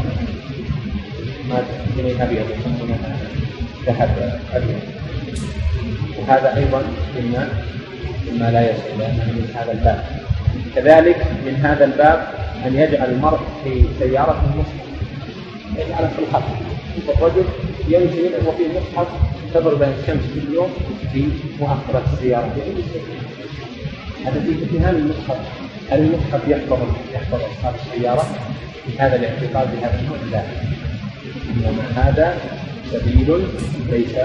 ما تكون أبيض يسمونها ذهب أبيض. وهذا أيضا مما لا يصل، لأنه من هذا الباب. كذلك من هذا الباب أن يجعل المرء في سيارة المصحف، يجعل في الخط، والرجل يمشي وفي مصحف تضرب الشمس في اليوم في مؤخرة السيارة. هذا في اتهام المصحف. هل المصحف يحفظ أصحاب السيارة؟ هذا الاعتقاد بهذا النوع لا، إنما هذا سبيل ليس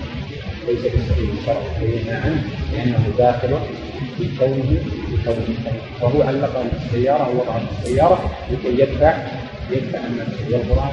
بسبيل الشرع، فينهى عنه لأنه داخل في كونه وهو علق السيارة أو وضع السيارة لكي يدفع الناس. والقرآن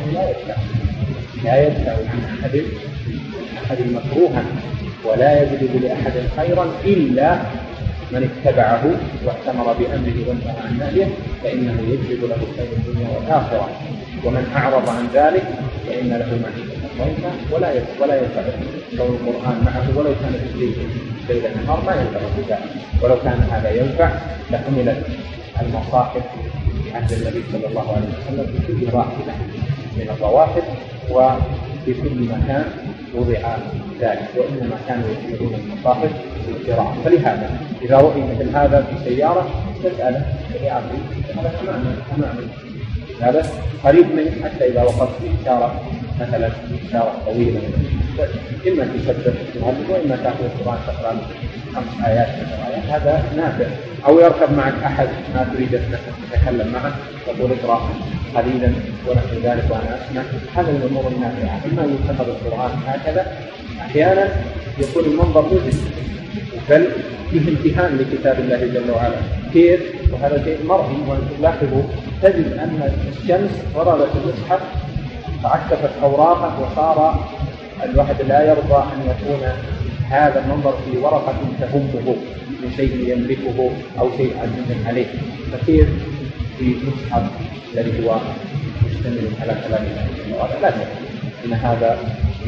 لا يدفع عن أحد مكروها، ولا يجلب لأحد خيرا إلا من اتبعه واعتمر بأمره وانتهى عن نهيه، فإنه يجلب له خير الدنيا والآخرة. ومن أعرض عن ذلك فإن له معيشة ضنكا ولا ينفعه لو القرآن معه، ولو كان في ليل النهار ما ينفعه ذلك. ولو كان هذا ينفع لحملت المصاحف في عهد النبي صلى الله عليه وسلم في كل راحلة من الرواحل وفي كل مكان وضع ذلك، وإنما كانوا يحملون المصاحف للقراءة. فلهذا إذا رؤي مثل هذا في سيارة تسأله فليعطي هذا أمامي هذا قريب منك، حتى إذا وقفت في إشارة مثلا إشارة طويلة إما تسبب وإما تأخذ القرآن تقرأ 5 آيات 10 آيات، هذا نافع. أو يركب معك أحد ما تريد أن تتكلم معه تقول اقرأ قليلا ونحو ذلك وأنا أسمع، هذا من الأمور النافعة. إما يتخذ القرآن هكذا، أحيانا يكون المنظر مزعج بل فيه امتحان لكتاب الله جل وعلا. كيف؟ وهذا شيء مرئي وتلاحظوا تجد أن الشمس ضربت المصحف فعكفت أوراقه، وصار الواحد لا يرضى أن يكون هذا المنظر في ورقة تهمه من شيء يملكه أو شيء عزيز عليه. فكيف في مصحف الذي هو مشتمل على كلام الله؟ وهذا لا شك إن هذا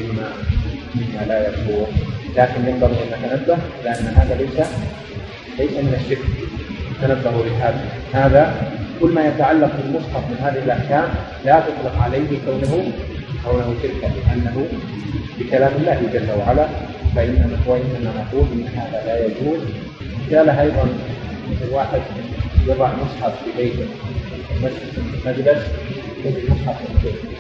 مما لا يشعر، لكن ينبغي أن نتنبه لأن هذا ليس من الشرك. تنبهوا لهذا. هذا كل ما يتعلق بالمصحف من هذه الأحكام لا تطلق عليه كونه شركا، لأنه بكلام الله جل وعلا. وإنما نقول إن هذا لا يجوز. قال أيضا الواحد يضع مصحف في بيته مجلس يجب المصحف في البيت.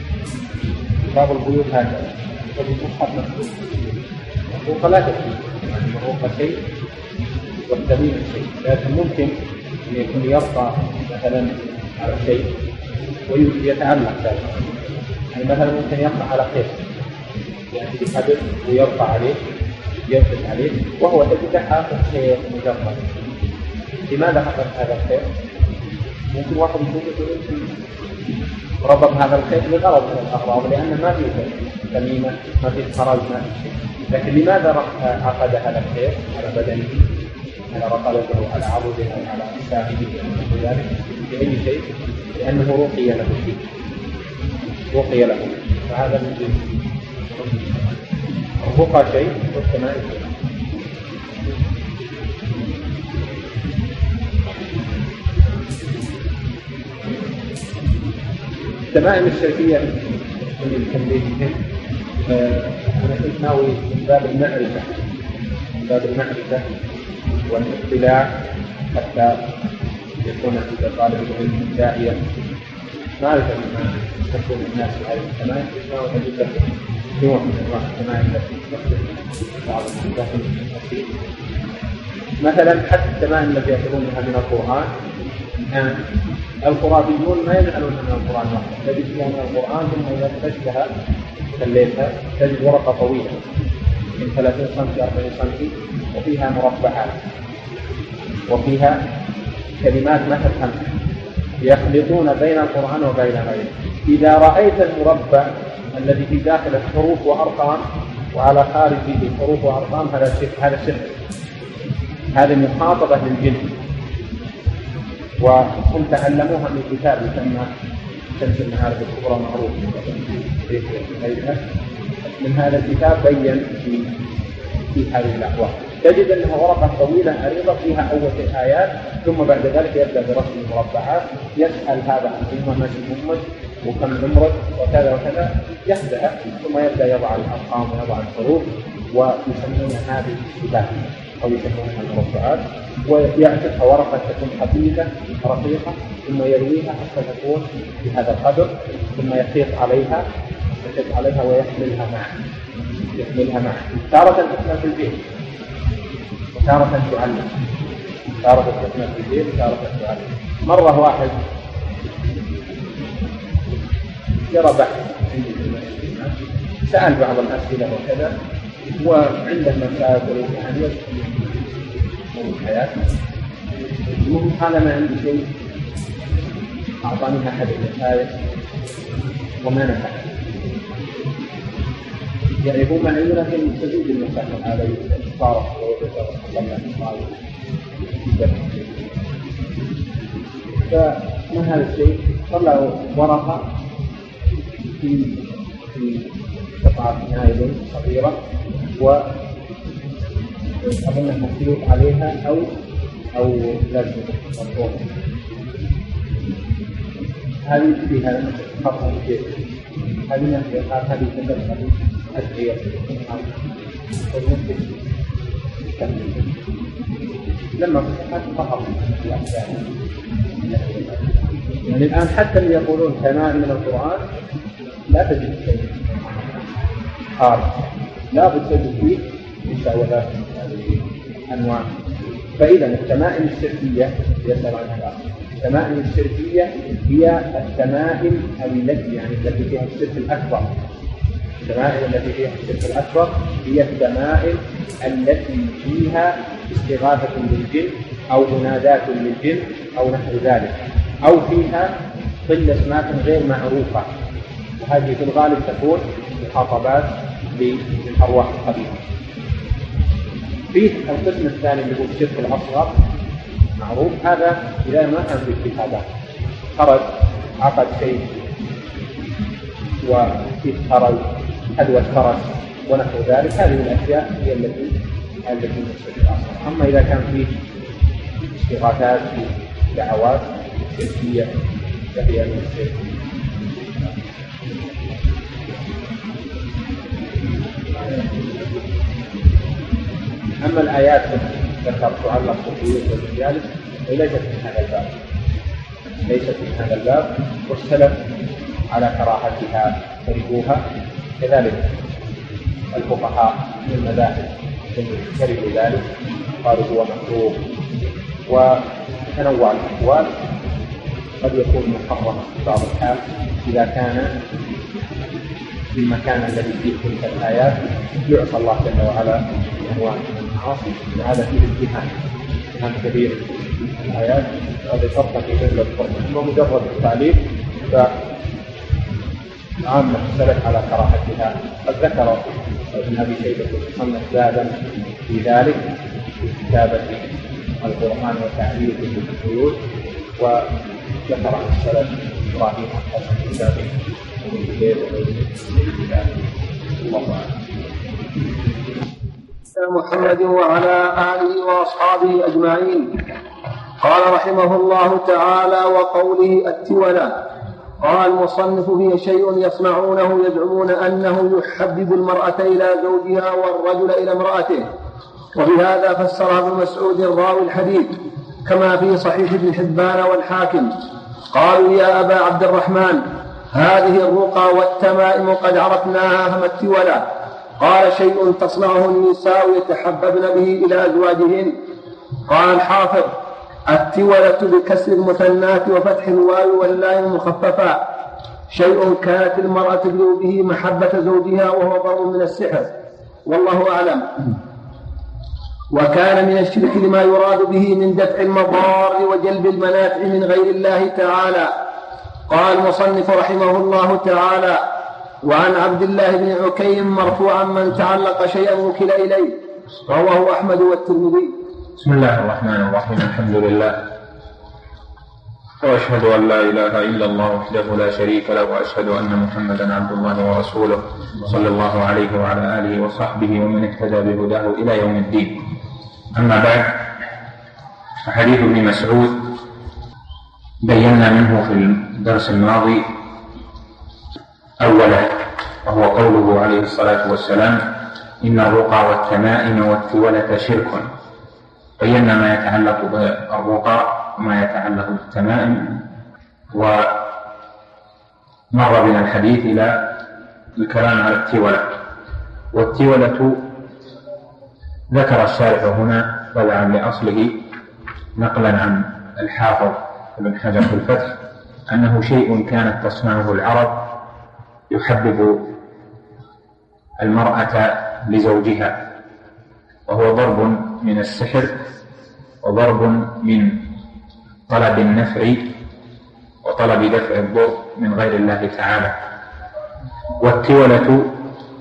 بعض البيوت هكذا يجب المصحف مكتوب، مخلوقة لا تكفي، يعني مخلوقة شيء والتميم شيء، لكن ممكن أن يكون يرقى مثلا على شيء ويتعلق ذلك. يعني مثلا ممكن يرقى على خير، يأتي بحبل ويرقى عليه يرقى عليه وهو تجد حافظ خير مجرد. لماذا حفظ هذا الخير؟ ممكن واحد يقول ربط هذا الخير لغرض من الأغراض، لأن ما فيه تميمة، ما فيه خراج، ما فيه شيء. لكن لماذا عقد هذا الخير على بدنه؟ على رقبته على عضده أو على ساعده أو ذلك بأي شيء، لأنه رقي له فيه، رقي له، فهذا من جنس الرقى شيء والتمائم شيء. التمائم الشركية من التنبيه أنا كنت ناوي من باب المعرفة، من باب المعرفة والاطلاع حتى يكون عند طالب العلم داعية معرفة بما تكون الناس في هذه التمائم، ناوي أجد له نوع من أنواع التمائم التي تستخدم بعض المتهم. مثلا حتى التمائم التي يأخذونها من القرآن، الآن الخرافيون ما ينقلون من القرآن وحده، تجد فيها من القرآن ثم إذا فتشتها خليتها تجد ورقة طويلة من 30 سم 40 سم وفيها مربعات وفيها كلمات ما تفهمها، يخلطون بين القرآن وبين غيره. إذا رأيت المربع الذي في داخله حروف وأرقام وعلى خارجه حروف وأرقام، هذا سحر، هذه مخاطبة للجن. وهم تعلموها من كتاب يسمى شمس المعارف الكبرى، معروف من هذا الكتاب بين في هذه الأحوال. تجد أنها ورقة طويلة عريضة فيها أول آيات، ثم بعد ذلك يبدأ برسم المربعات، يسأل هذا عن قيمة ماشي ممت وكم عمرك وكذا وكذا، يحدها ثم يبدأ يضع الأرقام ويضع الحروف، ويسمون هذه الشباب أو يسمونها المربعات، ويعطيها ورقة تكون خفيفة رقيقة، ثم يرويها حتى تكون بهذا القدر، ثم يخيط عليها ويحملها معه. تارة تحمل في البيت وتارة تعلم، تارة تحمل في البيت وتارة تعلم. مرة واحد يرى بحث سأل بعض الأسئلة وكذا، وعنده مشاكل يعني من الحياة، المهم قال ما عندي شيء، أعطاني أحد الآية وما نفع، يعني هو معي لكن تزيد المشاكل هذا صارت فما هذا الشيء؟ طلعوا ورقة في قطعة نايلون صغيرة، وأظن مكتوب عليها أو لازم مطبوع، هذه فيها خطأ كثير، هذه تدخل أدعية لما فتحت فقط يعني الآن حتى اللي يقولون تمائم من القرآن لا تجد شيء خارج، لا بتجد فيه مشاوبات هذه أنواع. فإذا التمائم الشركية يسأل عنها، التمائم الشركية هي التمائم التي فيها الشرك الأكبر. التمائم التي فيها الشرك الأكبر هي التمائم التي فيها استغاثة للجن أو منادات للجن أو نحو ذلك، أو فيها ظل أسماء غير معروفة، وهذه في الغالب تكون مخاطبات للأرواح الخبيثة. في القسم الثاني اللي هو الشرك الأصغر معروف، هذا إذا ما كان في اجتهادات، خرج عقد شيء وفيه خرج حدوة فرس ونحو ذلك، هذه الأشياء هي التي من الشرك الأصغر. أما إذا كان فيه استغاثات في دعوات شركية فهي من الشرك. أما الآيات ذكرت تعلق بالبيوت والمجالس ليست من هذا الباب، والسلف على كراهتها كرهوها، كذلك الفقهاء من المذاهب كرهوا ذلك، قالوا هو مكروه، وتنوع الأقوال، قد يكون محرم في بعض الحال إذا كان في المكان الذي فيه تلك الآيات يعصى الله جل وعلا بأنواع من المعاصي، وهذا فيه اتهام كبير في الآيات، وهذا شرط في جملة القرآن ومجرد التعليق. فعامة السلف على كراهتها. قد ذكر ابن أبي شيبة مصنف بابا في ذلك في كتابة القرآن وتعريفه بالحلول، وذكر عن السلف إبراهيم الحسن الكتابي والزبير وغيره. محمد وعلى آله وأصحابه أجمعين. قال رحمه الله تعالى: وقوله التولى. قال المصنف: فيه شيء يصنعونه يزعمون أنه يحبب المرأة إلى زوجها والرجل إلى امرأته، وبهذا فسرها ابن مسعود راوي الحديث كما في صحيح ابن حبان والحاكم. قالوا: يا أبا عبد الرحمن، هذه الرقى والتمائم قد عرفناها، فما التولى؟ قال: شيء تصنعه النساء يتحببن به إلى أزواجهن. قال الحافظ: التولة بكسر المثنات وفتح الواو واللام المخففة شيء كانت المرأة تجلو به محبة زوجها، وهو ضرب من السحر، والله أعلم. وكان من الشرك لما يراد به من دفع المضار وجلب المنافع من غير الله تعالى. قال المصنف رحمه الله تعالى: وعن عبد الله بن عكيم مرفوعا: من تعلق شيئا وكل إليه. رواه أحمد والترمذي. بسم الله الرحمن الرحيم. الحمد لله، وأشهد أن لا إله إلا الله وحده لا شريك له، وأشهد أن محمدا عبد الله ورسوله صلى الله عليه وعلى آله وصحبه ومن اهتدى بهداه إلى يوم الدين. أما بعد، فحديث ابن مسعود بينا منه في الدرس الماضي أولا، وهو قوله عليه الصلاة والسلام: إن الرقى والتمائم والتولة شرك. بينا ما يتعلق بالرقى وما يتعلق بالتمائم، ومر بنا الحديث إلى الكلام على التولة. والتولة ذكر الشارح هنا بدعا لأصله نقلا عن الحافظ ابن حجر في الفتح أنه شيء كانت تصنعه العرب يحبب المرأة لزوجها، وهو ضرب من السحر وضرب من طلب النفع وطلب دفع الضر من غير الله تعالى. والتولة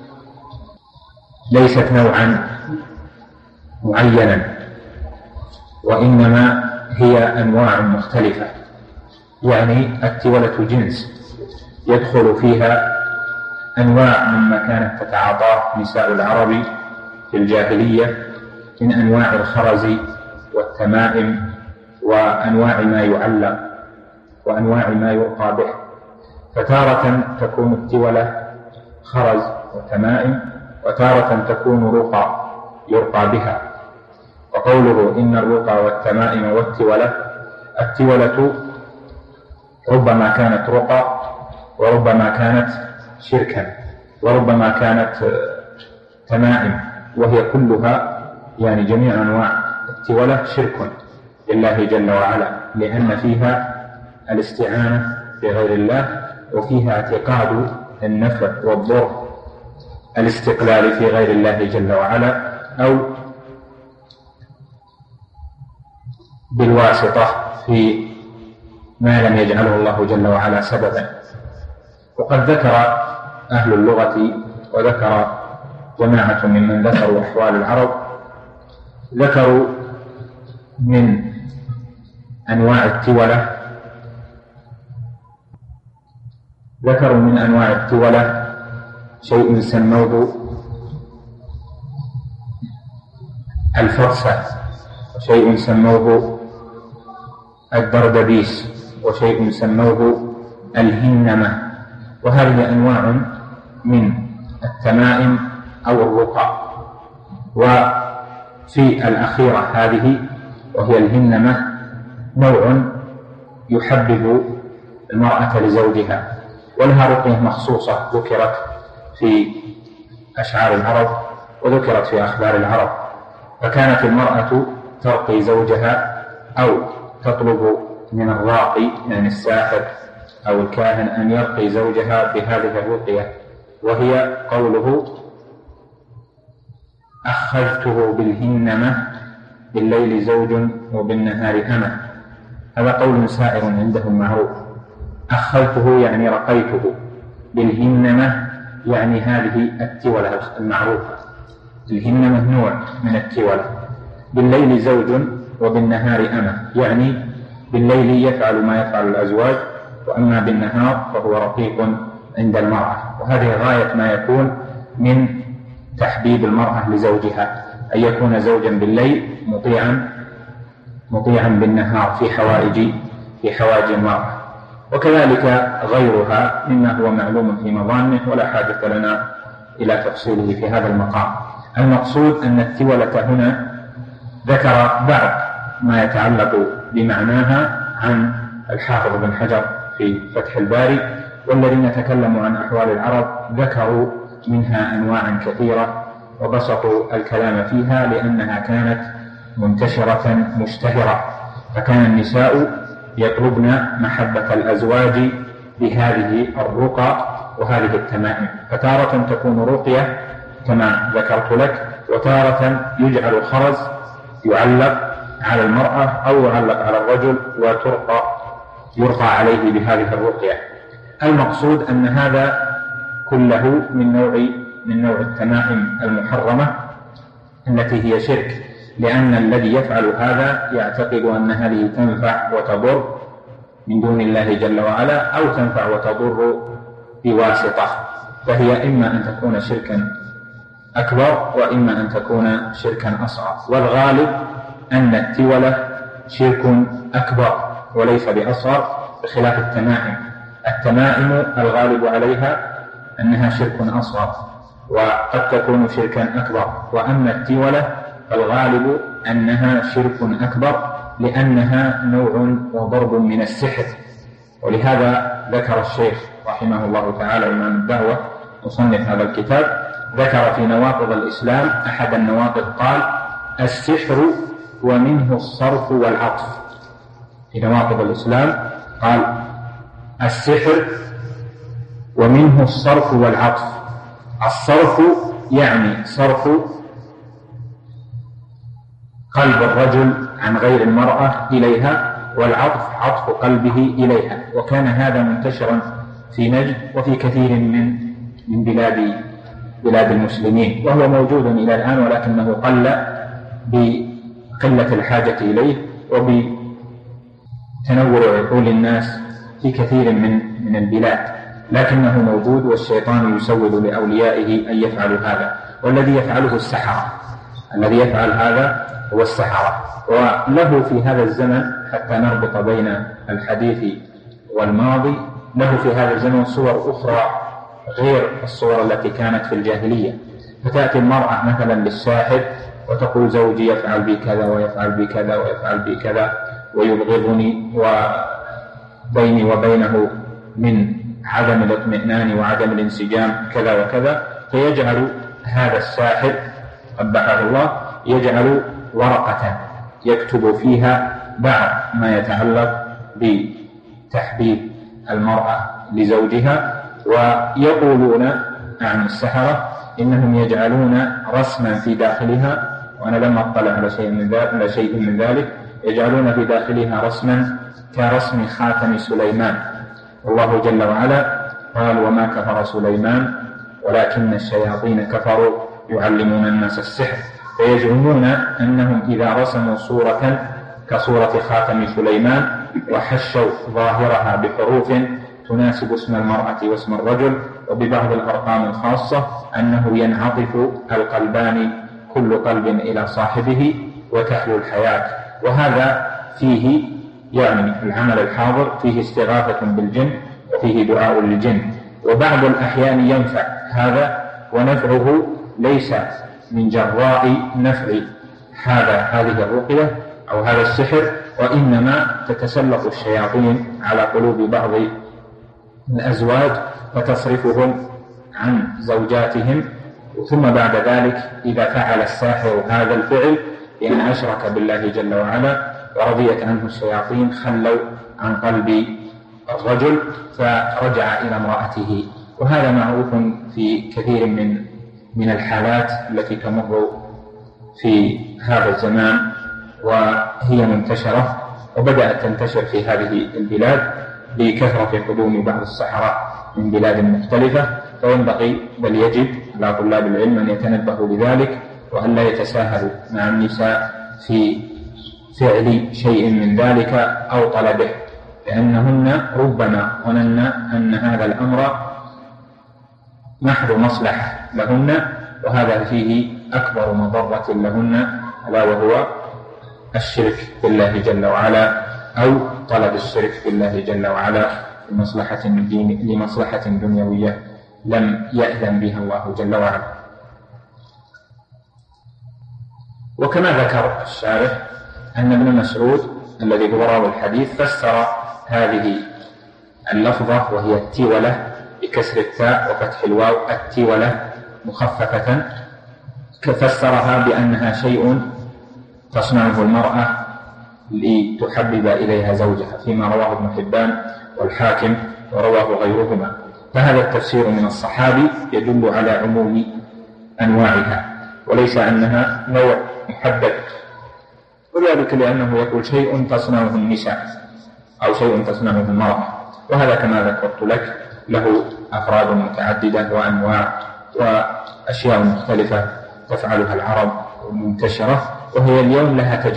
ليست نوعا معينا، وإنما هي أنواع مختلفة. يعني التولة جنس يدخل فيها أنواع مما كانت تتعاطاه نساء العرب في الجاهلية من أنواع الخرز والتمائم وأنواع ما يعلق وأنواع ما يرقى به. فتارة تكون التولة خرز وتمائم، وتارة تكون رقى يرقى بها. وقوله إن الرقى والتمائم والتولة، التولة ربما كانت رقى وربما كانت شركا وربما كانت تمائم، وهي كلها يعني جميع أنواع التولة شرك لله جل وعلا، لأن فيها الاستعانة بغير الله، وفيها اعتقاد النفع والضر الاستقلال في غير الله جل وعلا أو بالواسطة في ما لم يجعله الله جل وعلا سببا. وقد ذكر أهل اللغة وذكر جماعة ممن ذكروا أحوال العرب، ذكروا من أنواع التولة شيء سموه الفرسة، وشيء سموه الدردبيس، وشيء سموه الهنمة. وهذه أنواع من التمائم أو الرقى. وفي الأخيرة هذه وهي الهنمة نوع يحبب المرأة لزوجها، ولها رقية مخصوصة ذكرت في أشعار العرب وذكرت في أخبار العرب. فكانت المرأة ترقي زوجها أو تطلب من الراقي يعني الساحر أو الكاهن أن يرقي زوجها بهذه الرقية، وهي قوله أخذته بالهنمة بالليل زوج وبالنهار أمة. هذا قول سائر عندهم معروف. أخذته يعني رقيته، بالهنمة يعني هذه التولة المعروفة. الهنمة نوع من التولة. بالليل زوج وبالنهار أمة، يعني بالليل يفعل ما يفعل الأزواج، وأما بالنهار فهو رقيق عند المرأة. وهذه غاية ما يكون من تحبيب المرأة لزوجها، أن يكون زوجا بالليل مطيعا بالنهار في حوائج المرأة. وكذلك غيرها مما هو معلوم في مظانه ولا حاجة لنا إلى تفصيله في هذا المقام. المقصود أن التولة هنا ذكر بعض ما يتعلق بمعناها عن الحافظ بن حجر في فتح الباري، والذين تكلموا عن أحوال العرب ذكروا منها أنواعا كثيرة وبسطوا الكلام فيها لأنها كانت منتشرة مشتهرة، فكان النساء يطلبن محبة الأزواج بهذه الرقى وهذه التمائم، فتارة تكون رقية كما ذكرت لك، وتارة يجعل خرز يعلق على المرأة أو يعلق على الرجل ويرقى عليه بهذه الرقية. المقصود أن هذا كله من نوع التمائم المحرمة التي هي شرك، لأن الذي يفعل هذا يعتقد أن هذه تنفع وتضر من دون الله جل وعلا، أو تنفع وتضر بواسطة، فهي إما أن تكون شركا أكبر وإما أن تكون شركا أصغر. والغالب أن التولة شرك أكبر وليس بأصغر، بخلاف التمائم الغالب عليها أنها شرك أصغر وقد تكون شركا أكبر، وأما التولة الغالب أنها شرك أكبر لأنها نوع وضرب من السحر. ولهذا ذكر الشيخ رحمه الله تعالى إمام الدعوة مصنف هذا الكتاب، ذكر في نواقض الإسلام أحد النواقض قال: السحر ومنه الصرف والعطف. في نواقض الإسلام قال: السحر ومنه الصرف والعطف. الصرف يعني صرف قلب الرجل عن غير المرأة إليها، والعطف عطف قلبه إليها. وكان هذا منتشرا في نجد وفي كثير من بلاد المسلمين، وهو موجود إلى الآن، ولكنه قل بقلة الحاجة إليه وبتنوع عقول الناس في كثير من البلاد، لكنه موجود، والشيطان يسول لأوليائه أن يفعلوا هذا. والذي يفعله السحرة، الذي يفعل هذا هو السحرة. وله في هذا الزمن، حتى نربط بين الحديث والماضي، له في هذا الزمن صور أخرى غير الصور التي كانت في الجاهلية. فتأتي المرأة مثلا للساحر وتقول: زوجي يفعل بي كذا ويفعل بي كذا ويفعل بي كذا ويبغضني، وبيني وبينه من عدم الاطمئنان وعدم الانسجام كذا وكذا. فيجعل هذا الساحر قبحه الله يجعل ورقة يكتب فيها بعض ما يتعلق بتحبيب المرأة لزوجها، ويقولون عن السحرة إنهم يجعلون رسما في داخلها، وأنا لم أطلع على شيء من ذلك، يجعلون في داخلها رسما كرسم خاتم سليمان. والله جل وعلا قال: وما كفر سليمان ولكن الشياطين كفروا يعلمون الناس السحر. فيزعمون أنهم إذا رسموا صورة كصورة خاتم سليمان وحشوا ظاهرها بحروف تناسب اسم المرأة واسم الرجل وببعض الأرقام الخاصة، أنه ينعطف القلبان كل قلب إلى صاحبه وتحلو الحياة. وهذا فيه يعني العمل الحاضر فيه استغاثة بالجن وفيه دعاء للجن، وبعض الأحيان ينفع هذا، ونفعه ليس من جراء نفع هذه الرقية أو هذا السحر، وإنما تتسلط الشياطين على قلوب بعض الأزواج فتصرفهم عن زوجاتهم، ثم بعد ذلك إذا فعل الساحر هذا الفعل لأن أشرك بالله جل وعلا ورضيت عنه الشياطين، خلوا عن قلب الرجل فرجع إلى امرأته. وهذا معروف في كثير من الحالات التي تمر في هذا الزمان، وهي منتشرة وبدأت تنتشر في هذه البلاد بكثرة قدوم بعض السحرة من بلاد مختلفة. فينبغي بل يجب على طلاب العلم أن يتنبهوا بذلك، وأن لا يتساهلوا مع النساء في فعل شيء من ذلك أو طلبه، لأنهن ربما ظنن أن هذا الأمر محض مصلحة لهن، وهذا فيه أكبر مضرة لهن، ألا وهو الشرك بالله جل وعلا أو طلب الشرك بالله جل وعلا لمصلحة دنيوية لم يأذن بها الله جل وعلا. وكما ذكر الشارح أن ابن مسعود الذي هو راوي الحديث فسر هذه اللفظة وهي التيولة بكسر التاء وفتح الواو، التيولة مخففة، فسرها بأنها شيء تصنعه المرأة لتحبب إليها زوجها، فيما رواه ابن حبان والحاكم ورواه غيرهما. فهذا التفسير من الصحابي يدل على عموم أنواعها وليس أنها نوع محدد، وذلك لأنه يقول شيء تصنعه النساء أو شيء تصنعه المرأة، وهذا كما ذكرت لك له أفراد متعددة وأنواع وأشياء مختلفة تفعلها العرب منتشرة، وهي اليوم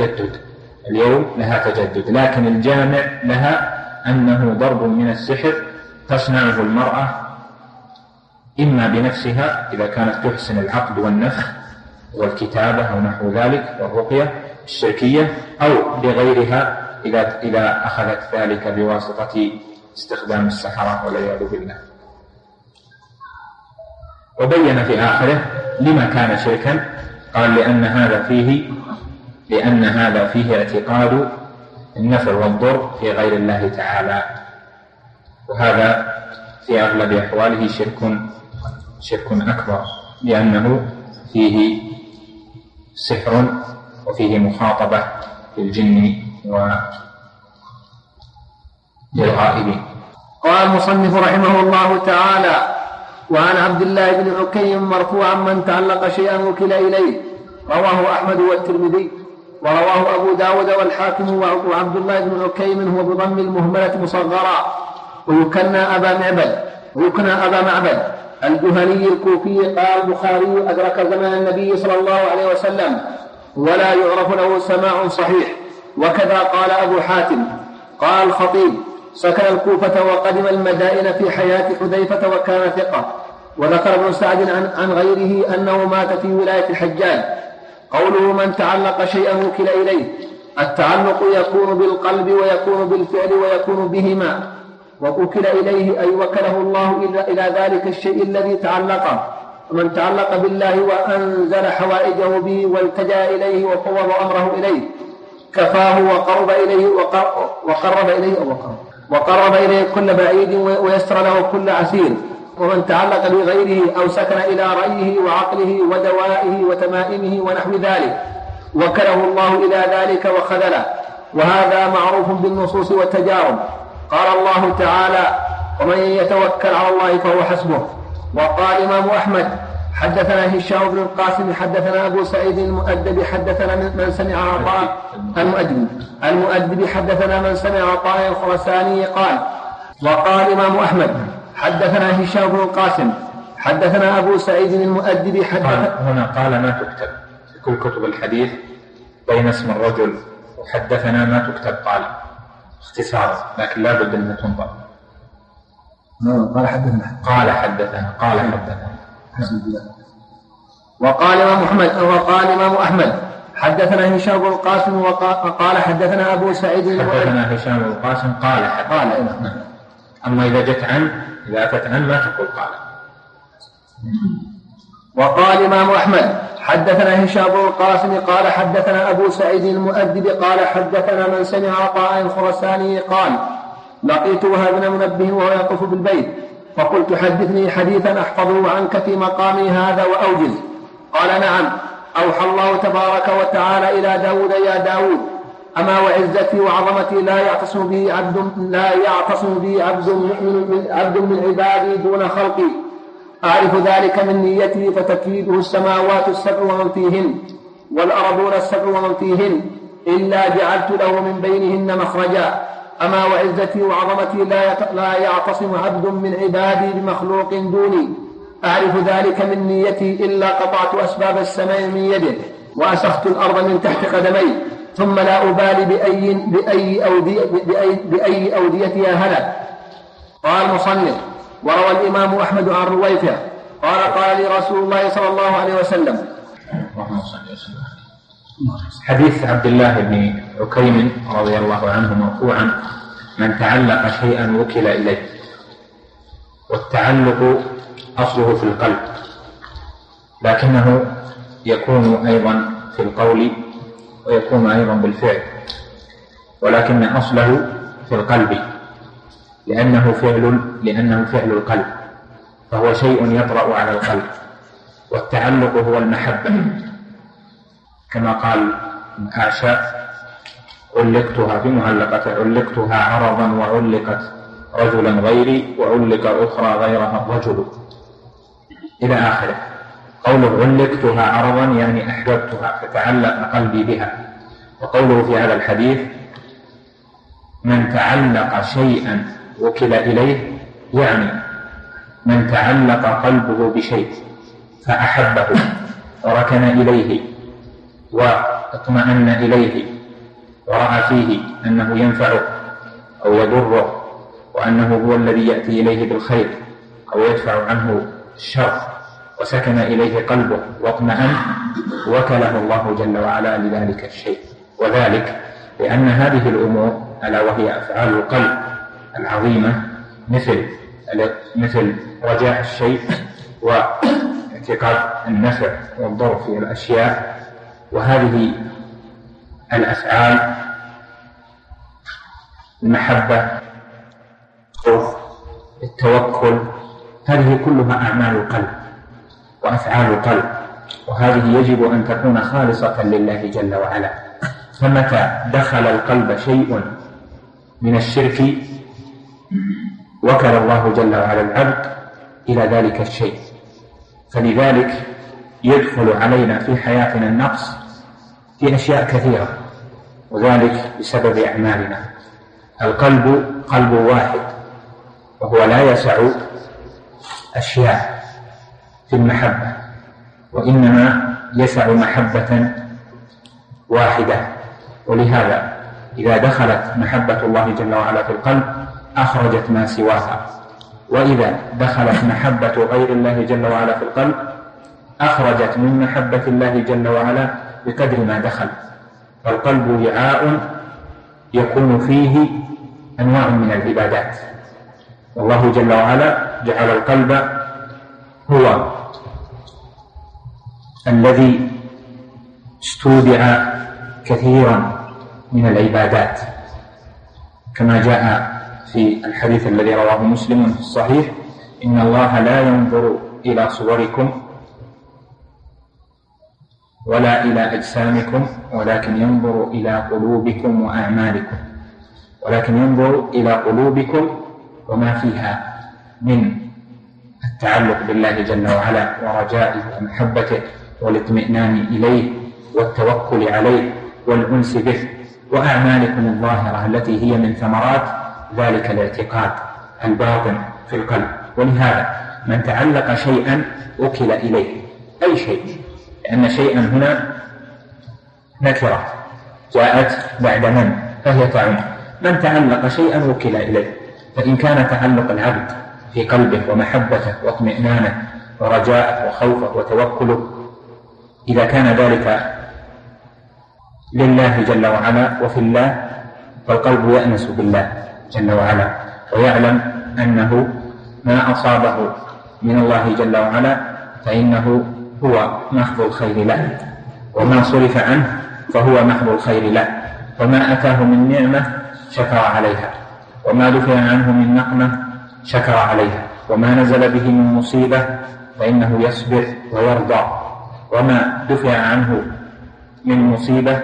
لها تجدد، لكن الجامع لها أنه ضرب من السحر تصنعه المرأة إما بنفسها إذا كانت تحسن العقد والنفخ والكتابة أو نحو ذلك والرقية الشركية، أو بغيرها إذا أخذت ذلك بواسطة استخدام السحرة والعياذ بالله. وبين في آخره لما كان شركا، قال لأن هذا فيه اعتقاد النفع والضر في غير الله تعالى، وهذا في أغلب أحواله شرك أكبر، لأنه فيه سحر وفيه مخاطبة للجن وللغائبين. قال المصنف رحمه الله تعالى: وعن عبد الله بن عكيم مرفوعا: من تعلق شيئا وكل إليه. رواه أحمد والترمذي، ورواه أبو داود والحاكم. وعبد الله بن عكيم هو بضم المهملة مصغرا، ويكنى أبا معبد الجهني الكوفي. قال البخاري: أدرك زمن النبي صلى الله عليه وسلم ولا يعرف له سماع صحيح. وكذا قال أبو حاتم. قال الخطيب: سكن الكوفة وقدم المدائن في حياة حذيفة وكان ثقة. وذكر ابن سعد عن غيره أنه مات في ولاية الحجاج. قوله: من تعلق شيئا وكل إليه، التعلق يكون بالقلب ويكون بالفعل ويكون بهما، ووكل إليه أي وكله الله إلى ذلك الشيء الذي تعلقه. ومن تعلق بالله وأنزل حوائجه به والتجأ إليه وفوض أمره إليه كفاه وقرب إليه كل بعيد ويسر له كل عسير. ومن تعلق بغيره أو سكن إلى رأيه وعقله ودوائه وتمائمه ونحو ذلك وكله الله إلى ذلك وخذله، وهذا معروف بالنصوص والتجارب. قال الله تعالى: ومن يتوكل على الله فهو حسبه. وقال الإمام أحمد: حدثنا هشام بن القاسم حدثنا أبو سعيد المؤدب حدثنا من سمع عطاء المؤدب حدثنا من سمع عطاء الخرساني قال. وقال الإمام أحمد: حدثنا هشام بن القاسم حدثنا أبو سعيد المؤدب هنا قال ما تكتب في كل كتب الحديث بين اسم الرجل وحدثنا ما تكتب اختصارا، لكن لا بد أن تنظر. قال حدثنا وقال الإمام أحمد: حدثنا هشام بن القاسم وقال حدثنا أبو سعيد حدثنا هشام بن القاسم قال. أما إذا أتت عن ما تقول قال. وقال الإمام أحمد: حدثنا هشام بن القاسم قال حدثنا أبو سعيد المؤدب قال حدثنا من سمع عطاء الخرساني قال: لقيت وهب بن منبه وهو يطوف بالبيت فقلت: حدثني حديثا أحفظه عنك في مقامي هذا وأوجز. قال: نعم. أوحى الله تبارك وتعالى إلى داود: يا داود، أما وعزتي وعظمتي لا يعتصم به عبد من عبادي دون خلقي، أعرف ذلك من نيته فتكيده السماوات السبع ومن فيهن والأرضون السبع ومن فيهن إلا جعلت له من بينهن مخرجا. أما وعزتي وعظمتي لا يعتصم عبد من عبادي بمخلوق دوني، أعرف ذلك من نيتي إلا قطعت أسباب السماء من يده وأسخت الأرض من تحت قدمي. ثم لا أبالي بأي أوديتها هلك. قال المصنف: وروى الإمام أحمد عن رويفع قال لي رسول الله صلى الله عليه وسلم. حديث عبد الله بن عكيم رضي الله عنه مرفوعا: من تعلق شيئا وكل إليه. والتعلق أصله في القلب، لكنه يكون أيضا في القول ويكون أيضا بالفعل، ولكن أصله في القلب لأنه فعل القلب، فهو شيء يطرأ على القلب. والتعلق هو المحبة، كما قال أعشى: علقتها في معلقة، علقتها عرضا وعلقت رجلا غيري وعلق أخرى غيرها الرجل، إلى آخره. قوله علقتها عرضا يعني أحببتها فتعلق قلبي بها. وقوله في هذا الحديث: من تعلق شيئا وكل إليه، يعني من تعلق قلبه بشيء فأحبه وركن إليه واطمأن إليه ورأى فيه أنه ينفعه أو يضره، وأنه هو الذي يأتي إليه بالخير أو يدفع عنه الشر، وسكن إليه قلبه واطمأن، وكله الله جل وعلا لذلك الشيء. وذلك لأن هذه الأمور ألا وهي أفعال القلب العظيمة مثل رجاء الشيء واعتقاد النفع والضر في الأشياء، وهذه الأفعال المحبة، الخوف، التوكل، هذه كلها أعمال القلب وأفعال القلب، وهذه يجب أن تكون خالصة لله جل وعلا. فمتى دخل القلب شيء من الشرك وكل الله جل وعلا العبد إلى ذلك الشيء. فلذلك يدخل علينا في حياتنا النقص في أشياء كثيرة، وذلك بسبب أعمالنا. القلب قلب واحد، وهو لا يسع أشياء في المحبة، وإنما يسع محبة واحدة. ولهذا إذا دخلت محبة الله جل وعلا في القلب أخرجت ما سواها، وإذا دخلت محبة غير الله جل وعلا في القلب أخرجت من محبة الله جل وعلا بقدر ما دخل. فالقلب وعاء يكون فيه أنواع من العبادات، والله جل وعلا جعل القلب هو الذي استودع كثيرا من العبادات، كما جاء في الحديث الذي رواه مسلم في الصحيح: إن الله لا ينظر إلى صوركم ولا إلى أجسامكم ولكن ينظر إلى قلوبكم وأعمالكم، ولكن ينظر إلى قلوبكم وما فيها من التعلق بالله جل وعلا ورجائه ومحبته والاطمئنان إليه والتوكل عليه والأنس به، وأعمالكم الظاهرة التي هي من ثمرات ذلك الاعتقاد الباطن في القلب. ولهذا من تعلق شيئا وكل إليه، أي شيء، لأن شيئا هنا نكرة جاءت بعد من، فهي تعم. من تعلق شيئا وكل إليه، فإن كان تعلق العبد في قلبه ومحبته واطمئنانه ورجاءه وخوفه وتوكله، إذا كان ذلك لله جل وعلا وفي الله، فالقلب يأنس بالله جل وعلا ويعلم أنه ما أصابه من الله جل وعلا فإنه هو محض الخير له، وما صرف عنه فهو محض الخير له، وما أتاه من نعمة شكر عليها، وما دفع عنه من نقمة شكر عليها، وما نزل به من مصيبة فإنه يصبر ويرضى، وما دفع عنه من مصيبة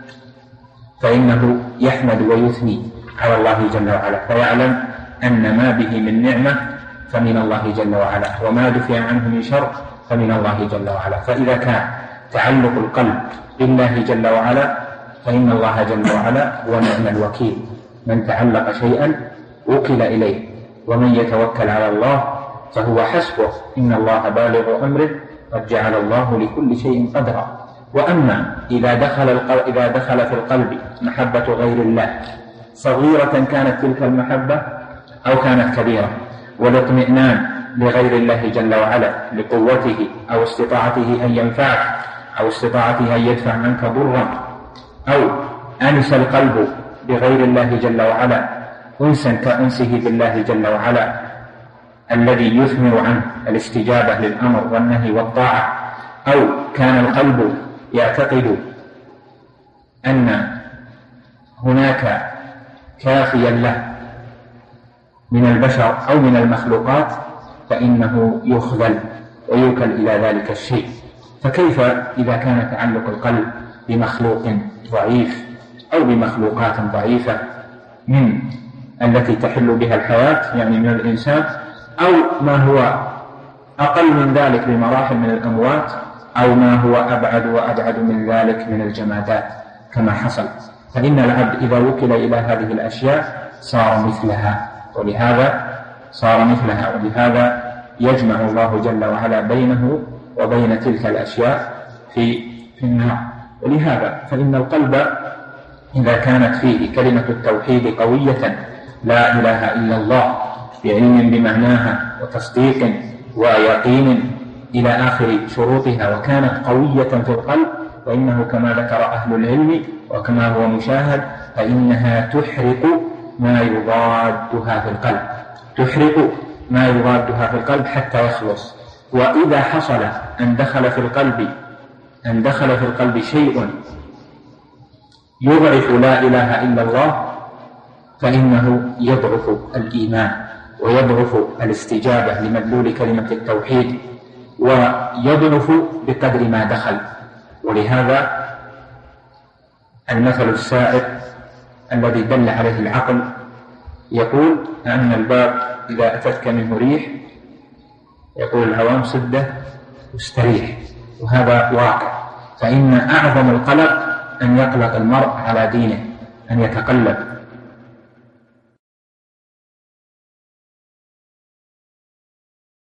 فإنه يحمد ويثني على الله جل وعلا، فيعلم أن ما به من نعمة فمن الله جل وعلا، وما دفع عنه من شر فمن الله جل وعلا. فإذا كان تعلق القلب بالله جل وعلا فإن الله جل وعلا هو نعم الوكيل. من تعلق شيئا وكل إليه، ومن يتوكل على الله فهو حسبه، إن الله بالغ أمره قد جعل الله لكل شيء قدرا. وأما إذا دخل في القلب محبة غير الله صغيرة كانت تلك المحبة أو كانت كبيرة، والاطمئنان لغير الله جل وعلا لقوته أو استطاعته أن ينفعك أو استطاعته أن يدفع عنك ضرا، أو أنس القلب بغير الله جل وعلا أنسا كأنسه بالله جل وعلا الذي يثمر عنه الاستجابة للأمر والنهي والطاعة، أو كان القلب يعتقد أن هناك كافيا له من البشر أو من المخلوقات، فإنه يخذل ويوكل إلى ذلك الشيء. فكيف إذا كان تعلق القلب بمخلوق ضعيف أو بمخلوقات ضعيفة من التي تحل بها الحياة يعني من الإنسان، أو ما هو أقل من ذلك بمراحل من الأموات، أو ما هو أبعد وأبعد من ذلك من الجمادات كما حصل. فإن العبد إذا وكل إلى هذه الأشياء صار مثلها، ولهذا يجمع الله جل وعلا بينه وبين تلك الأشياء في النار. ولهذا فإن القلب إذا كانت فيه كلمة التوحيد قوية لا إله إلا الله بعلم بمعناها وتصديق ويقين إلى آخر شروطها، وكانت قوية في القلب، فإنه كما ذكر أهل العلم وكما هو مشاهد فإنها تحرق ما يضادها في القلب حتى يخلص. وإذا حصل أن دخل في القلب شيء يضعف لا إله إلا الله، فإنه يضعف الإيمان ويضعف الاستجابة لمدلول كلمة التوحيد، ويضعف بقدر ما دخل. ولهذا المثل السائر الذي دل عليه العقل يقول أن الباب إذا أتتك منه ريح يقول العوام سده واستريح، وهذا واقع. فإن أعظم القلق أن يقلق المرء على دينه، أن يتقلب